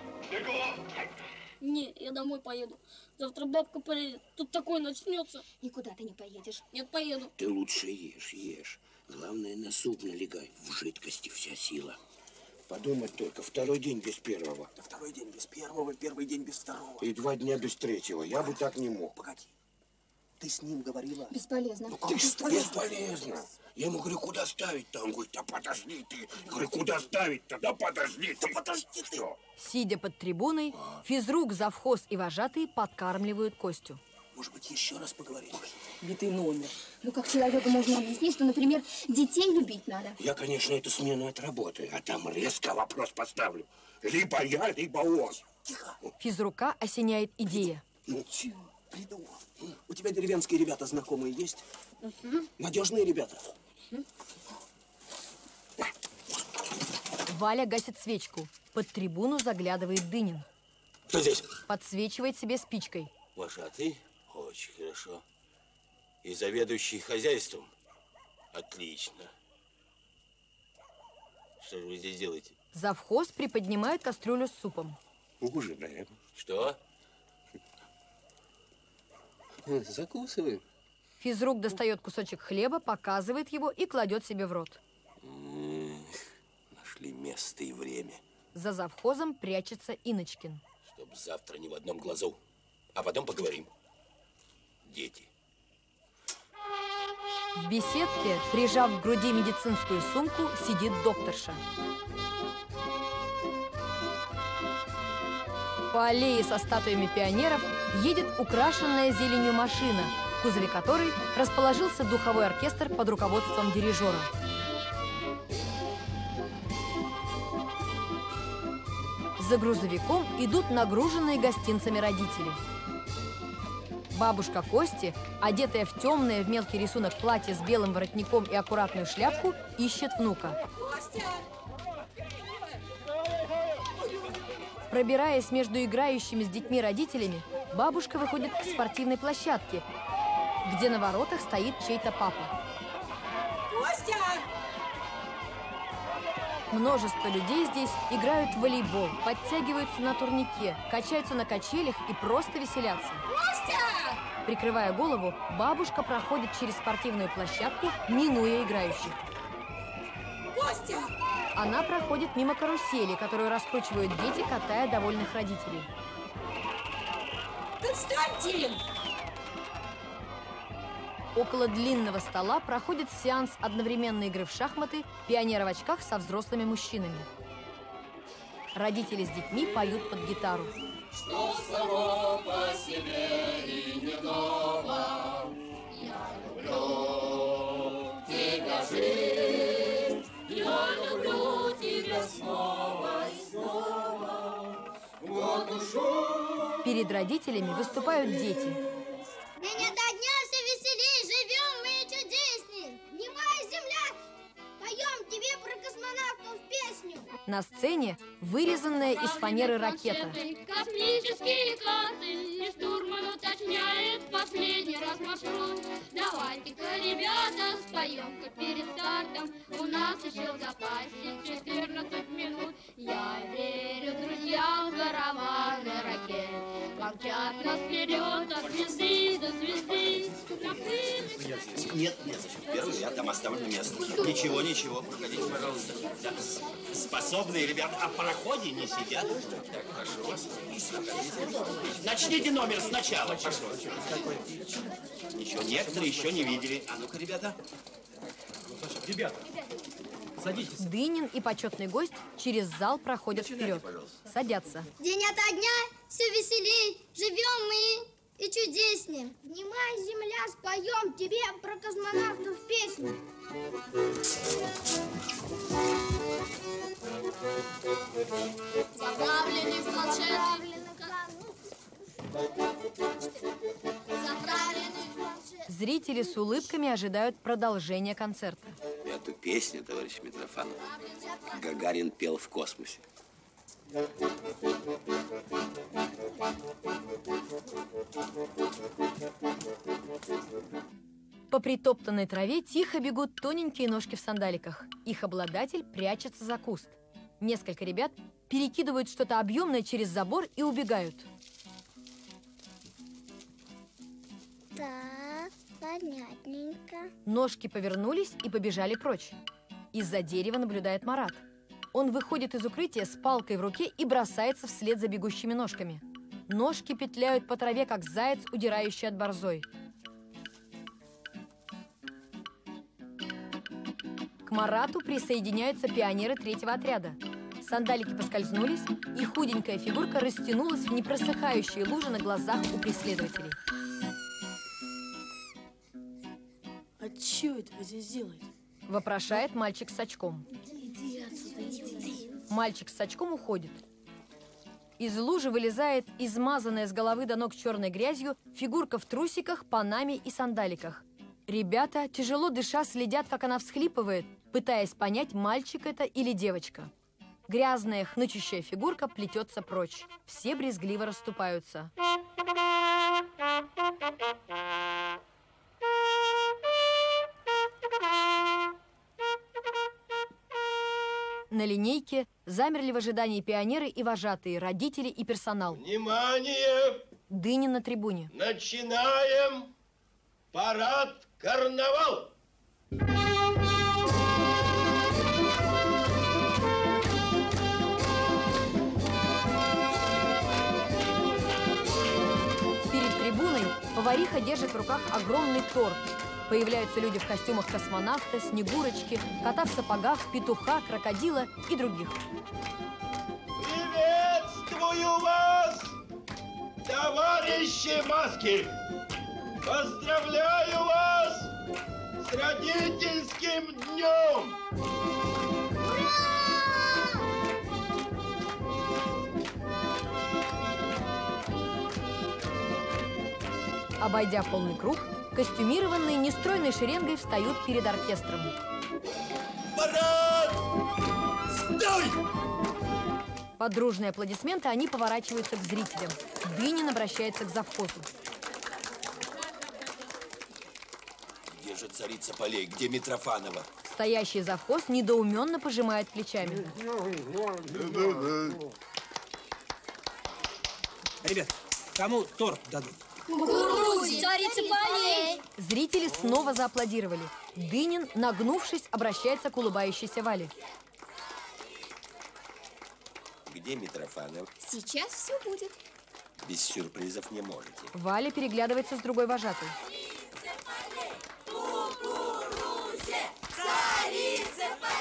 Не, я домой поеду. Завтра бабка приедет. Тут такое начнется. Никуда ты не поедешь. Нет, поеду. Ты лучше ешь, ешь. Главное, на суп налегай. В жидкости вся сила. Подумать только, второй день без первого. Да второй день без первого, первый день без второго. И два дня без третьего. Я бы так не мог. Погоди. Ты с ним говорила? Бесполезно. Ну, как бесполезно? Бесполезно. Я ему говорю, куда ставить-то? Он говорит, да подожди ты. Я говорю, куда ставить-то? Да подожди ты. Да подожди ты. Сидя под трибуной, физрук, завхоз и вожатые подкармливают Костю. Может быть, еще раз поговорить? Битый номер. Ну, как человеку можно объяснить, что, например, детей любить надо? Я, конечно, эту смену отработаю, а там резко вопрос поставлю. Либо я, либо он. Тихо. Физрука осеняет идея. Ну, чего? Придумал. У тебя деревенские ребята знакомые есть? Угу. Надежные ребята? Угу. Валя гасит свечку. Под трибуну заглядывает Дынин. Кто здесь? Подсвечивает себе спичкой. Вожатый? Очень хорошо. И заведующий хозяйством? Отлично. Что же вы здесь делаете? Завхоз приподнимает кастрюлю с супом. Ужинаем. Что? Закусываем. Физрук достает кусочек хлеба, показывает его и кладет себе в рот. М-м, нашли место и время. За завхозом прячется Инночкин. Чтоб завтра ни в одном глазу. А потом поговорим. Дети. В беседке, прижав к груди медицинскую сумку, сидит докторша. По аллее со статуями пионеров едет украшенная зеленью машина, в кузове которой расположился духовой оркестр под руководством дирижера. За грузовиком идут нагруженные гостинцами родители. Бабушка Кости, одетая в темное в мелкий рисунок платье с белым воротником и аккуратную шляпку, ищет внука. Пробираясь между играющими с детьми родителями, бабушка выходит к спортивной площадке, где на воротах стоит чей-то папа. Костя! Множество людей здесь играют в волейбол, подтягиваются на турнике, качаются на качелях и просто веселятся. Костя! Прикрывая голову, бабушка проходит через спортивную площадку, минуя играющих. Костя! Она проходит мимо карусели, которую раскручивают дети, катая довольных родителей. Константин! Около длинного стола проходит сеанс одновременной игры в шахматы пионера в очках со взрослыми мужчинами. Родители с детьми поют под гитару. Что само по себе и не ново, я люблю тебя, жизнь, я люблю тебя снова и снова. Вот уж. Перед родителями выступают дети. День ото дня все веселей, живем мы и чудесней. Внимай, земля, поем тебе про космонавтов песню. На сцене вырезанная из фанеры ракета. Космические карты, и штурман уточняет последний раз маршрут. Давайте-ка, ребята, споем-ка перед стартом. У нас еще в запасе четырнадцать минут. Я верю, друзья, в караваны ракет. Помчат нас вперед от звезды до звезды. Нет, нет, зачем? Первый я там оставлю место. Ничего, ничего, проходите, пожалуйста. Да. Способные ребята, а в пароходе не сидят. Так, прошу вас. Начните номер сначала, прошу. Ничего, некоторые еще не видели. А ну-ка, ребята. Ребята, садитесь. Дынин и почетный гость через зал проходят вперед. Садятся. День ото дня все веселей, живем мы и чудеснее. Внимай, земля, споем тебе про космонавтов песню. Заправленный в планшет. Заправленный в планшет. Зрители с улыбками ожидают продолжения концерта. Эту песню, товарищ Митрофанов, Гагарин пел в космосе. По притоптанной траве тихо бегут тоненькие ножки в сандаликах. Их обладатель прячется за куст. Несколько ребят перекидывают что-то объемное через забор и убегают. Так, понятненько. Ножки повернулись и побежали прочь. Из-за дерева наблюдает Марат. Он выходит из укрытия с палкой в руке и бросается вслед за бегущими ножками. Ножки петляют по траве, как заяц, удирающий от борзой. К Марату присоединяются пионеры третьего отряда. Сандалики поскользнулись, и худенькая фигурка растянулась в непросыхающие лужи на глазах у преследователей. А что это вы здесь делаете? Вопрошает мальчик с очком. Иди отсюда, иди. Мальчик с очком уходит. Из лужи вылезает измазанная с головы до ног черной грязью фигурка в трусиках, панаме и сандаликах. Ребята, тяжело дыша, следят, как она всхлипывает, пытаясь понять, мальчик это или девочка. Грязная, хнычущая фигурка плетется прочь. Все брезгливо расступаются. На линейке замерли в ожидании пионеры и вожатые, родители и персонал. Внимание! Дынин на трибуне. Начинаем парад-карнавал! Перед трибуной повариха держит в руках огромный торт. Появляются люди в костюмах космонавта, Снегурочки, кота в сапогах, петуха, крокодила и других. Приветствую вас, товарищи маски! Поздравляю вас с родительским днем! Обойдя полный круг, костюмированные нестройной шеренгой встают перед оркестром. Парад! Стой! Под дружные аплодисменты они поворачиваются к зрителям. Дынин обращается к завхозу. Где же царица полей? Где Митрофанова? Стоящий завхоз недоуменно пожимает плечами. Ребят, кому торт дадут? Кукурузе, царица полей. Зрители снова зааплодировали. Дынин, нагнувшись, обращается к улыбающейся Вале. Где Митрофанов? Сейчас все будет. Без сюрпризов не можете. Валя переглядывается с другой вожатой.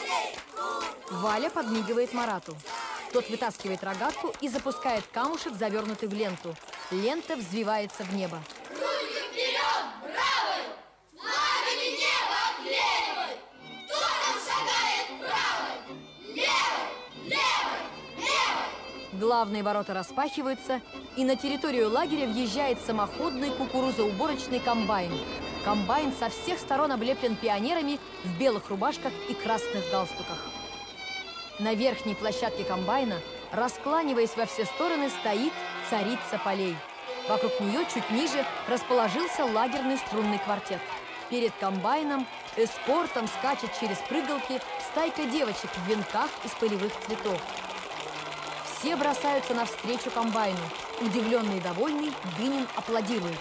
Валя подмигивает Марату. Тот вытаскивает рогатку и запускает камушек, завернутый в ленту. Лента взвивается в небо. Руки вперед, правой! Флагами небо оклеивай! Кто там шагает правой? Левой! Левой! Левой! Главные ворота распахиваются, и на территорию лагеря въезжает самоходный кукурузоуборочный комбайн. Комбайн со всех сторон облеплен пионерами в белых рубашках и красных галстуках. На верхней площадке комбайна, раскланиваясь во все стороны, стоит царица полей. Вокруг нее чуть ниже расположился лагерный струнный квартет. Перед комбайном эскортом скачет через прыгалки стайка девочек в венках из полевых цветов. Все бросаются навстречу комбайну. Удивленный и довольный, Дынин аплодирует.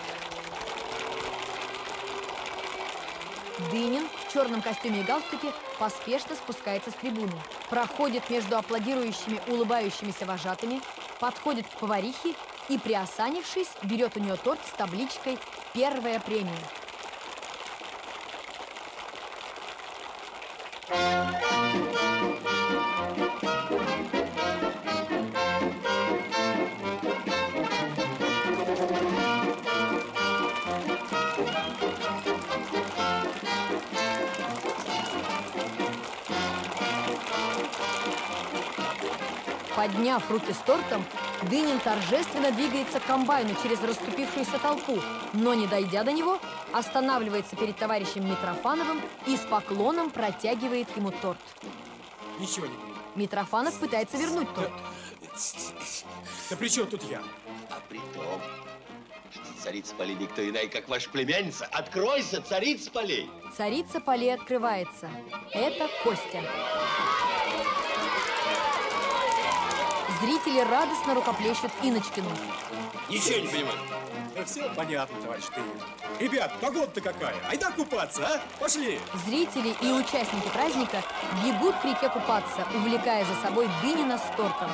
Дынин в черном костюме и галстуке поспешно спускается с трибуны, проходит между аплодирующими, улыбающимися вожатыми, подходит к поварихе и, приосанившись, берет у нее торт с табличкой «Первая премия». Подняв руки с тортом, Дынин торжественно двигается к комбайну через расступившуюся толпу, но, не дойдя до него, останавливается перед товарищем Митрофановым и с поклоном протягивает ему торт. Ничего не понимаю. Митрофанов пытается вернуть торт. Да при чем тут я? А при том, что царица полей никто иная, как ваша племянница. Откройся, царица полей! Царица полей открывается. Это Костя. Зрители радостно рукоплещут Иночкину. Ничего не понимаю. Да все понятно, товарищ Дынин. Ребят, погода-то какая. Айда купаться, а? Пошли. Зрители и участники праздника бегут к реке купаться, увлекая за собой Дынина с тортом.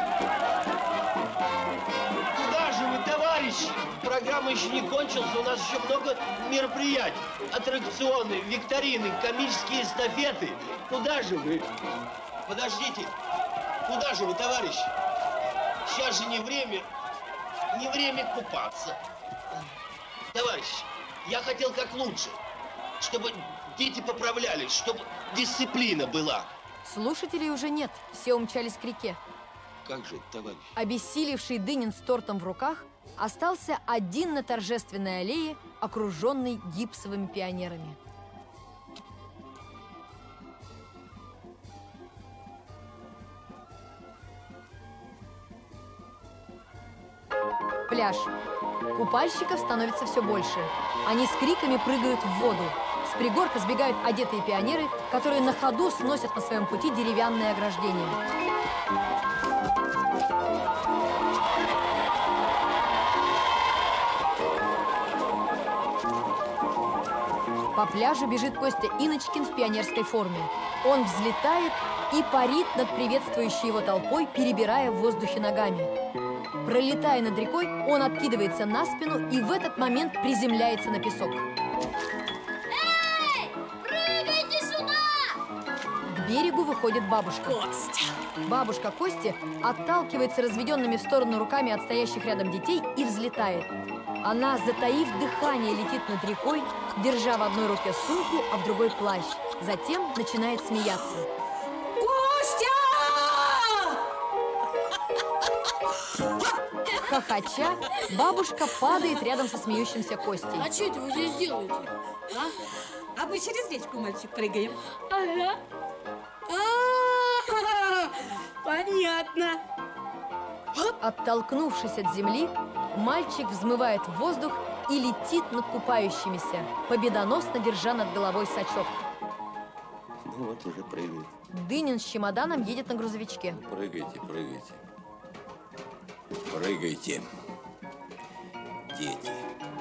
Куда же вы, товарищи? Программа еще не кончилась, у нас еще много мероприятий. Аттракционы, викторины, комические эстафеты. Куда же вы? Подождите. Куда же вы, товарищи? Сейчас же не время, не время купаться. Товарищи, я хотел как лучше, чтобы дети поправлялись, чтобы дисциплина была. Слушателей уже нет, все умчались к реке. Как же, товарищ? Обессилевший Дынин с тортом в руках остался один на торжественной аллее, окруженный гипсовыми пионерами. Пляж. Купальщиков становится все больше. Они с криками прыгают в воду. С пригорка сбегают одетые пионеры, которые на ходу сносят на своем пути деревянное ограждение. По пляжу бежит Костя Иночкин в пионерской форме. Он взлетает и парит над приветствующей его толпой, перебирая в воздухе ногами. Пролетая над рекой, он откидывается на спину и в этот момент приземляется на песок. Эй, прыгайте сюда! К берегу выходит бабушка. Костя! Бабушка Кости отталкивается разведенными в сторону руками от стоящих рядом детей и взлетает. Она, затаив дыхание, летит над рекой, держа в одной руке сумку, а в другой плащ. Затем начинает смеяться. Хохоча, бабушка падает рядом со смеющимся Костей. А что это вы здесь делаете? А? А мы через речку, мальчик, прыгаем. Ага. А-а-а, понятно. Оттолкнувшись от земли, мальчик взмывает в воздух и летит над купающимися, победоносно держа над головой сачок. Ну вот уже прыгает. Дынин с чемоданом едет на грузовичке. Прыгайте, прыгайте. Прыгайте, дети.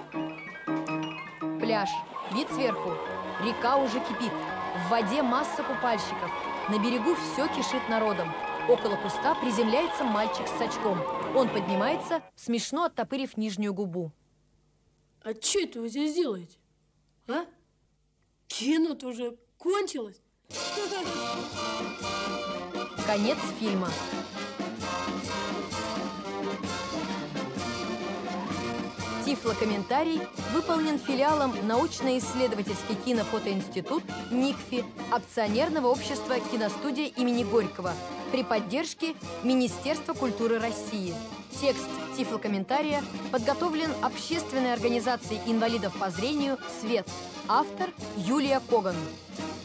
Пляж. Вид сверху. Река уже кипит. В воде масса купальщиков. На берегу все кишит народом. Около куста приземляется мальчик с сачком. Он поднимается, смешно оттопырив нижнюю губу. А что это вы здесь делаете? А? Кино-то уже кончилось. Конец фильма. Тифлокомментарий выполнен филиалом научно-исследовательский кинофотоинститут НИКФИ акционерного общества киностудия имени Горького при поддержке Министерства культуры России. Текст тифлокомментария подготовлен общественной организацией инвалидов по зрению «Свет». Автор Юлия Коган.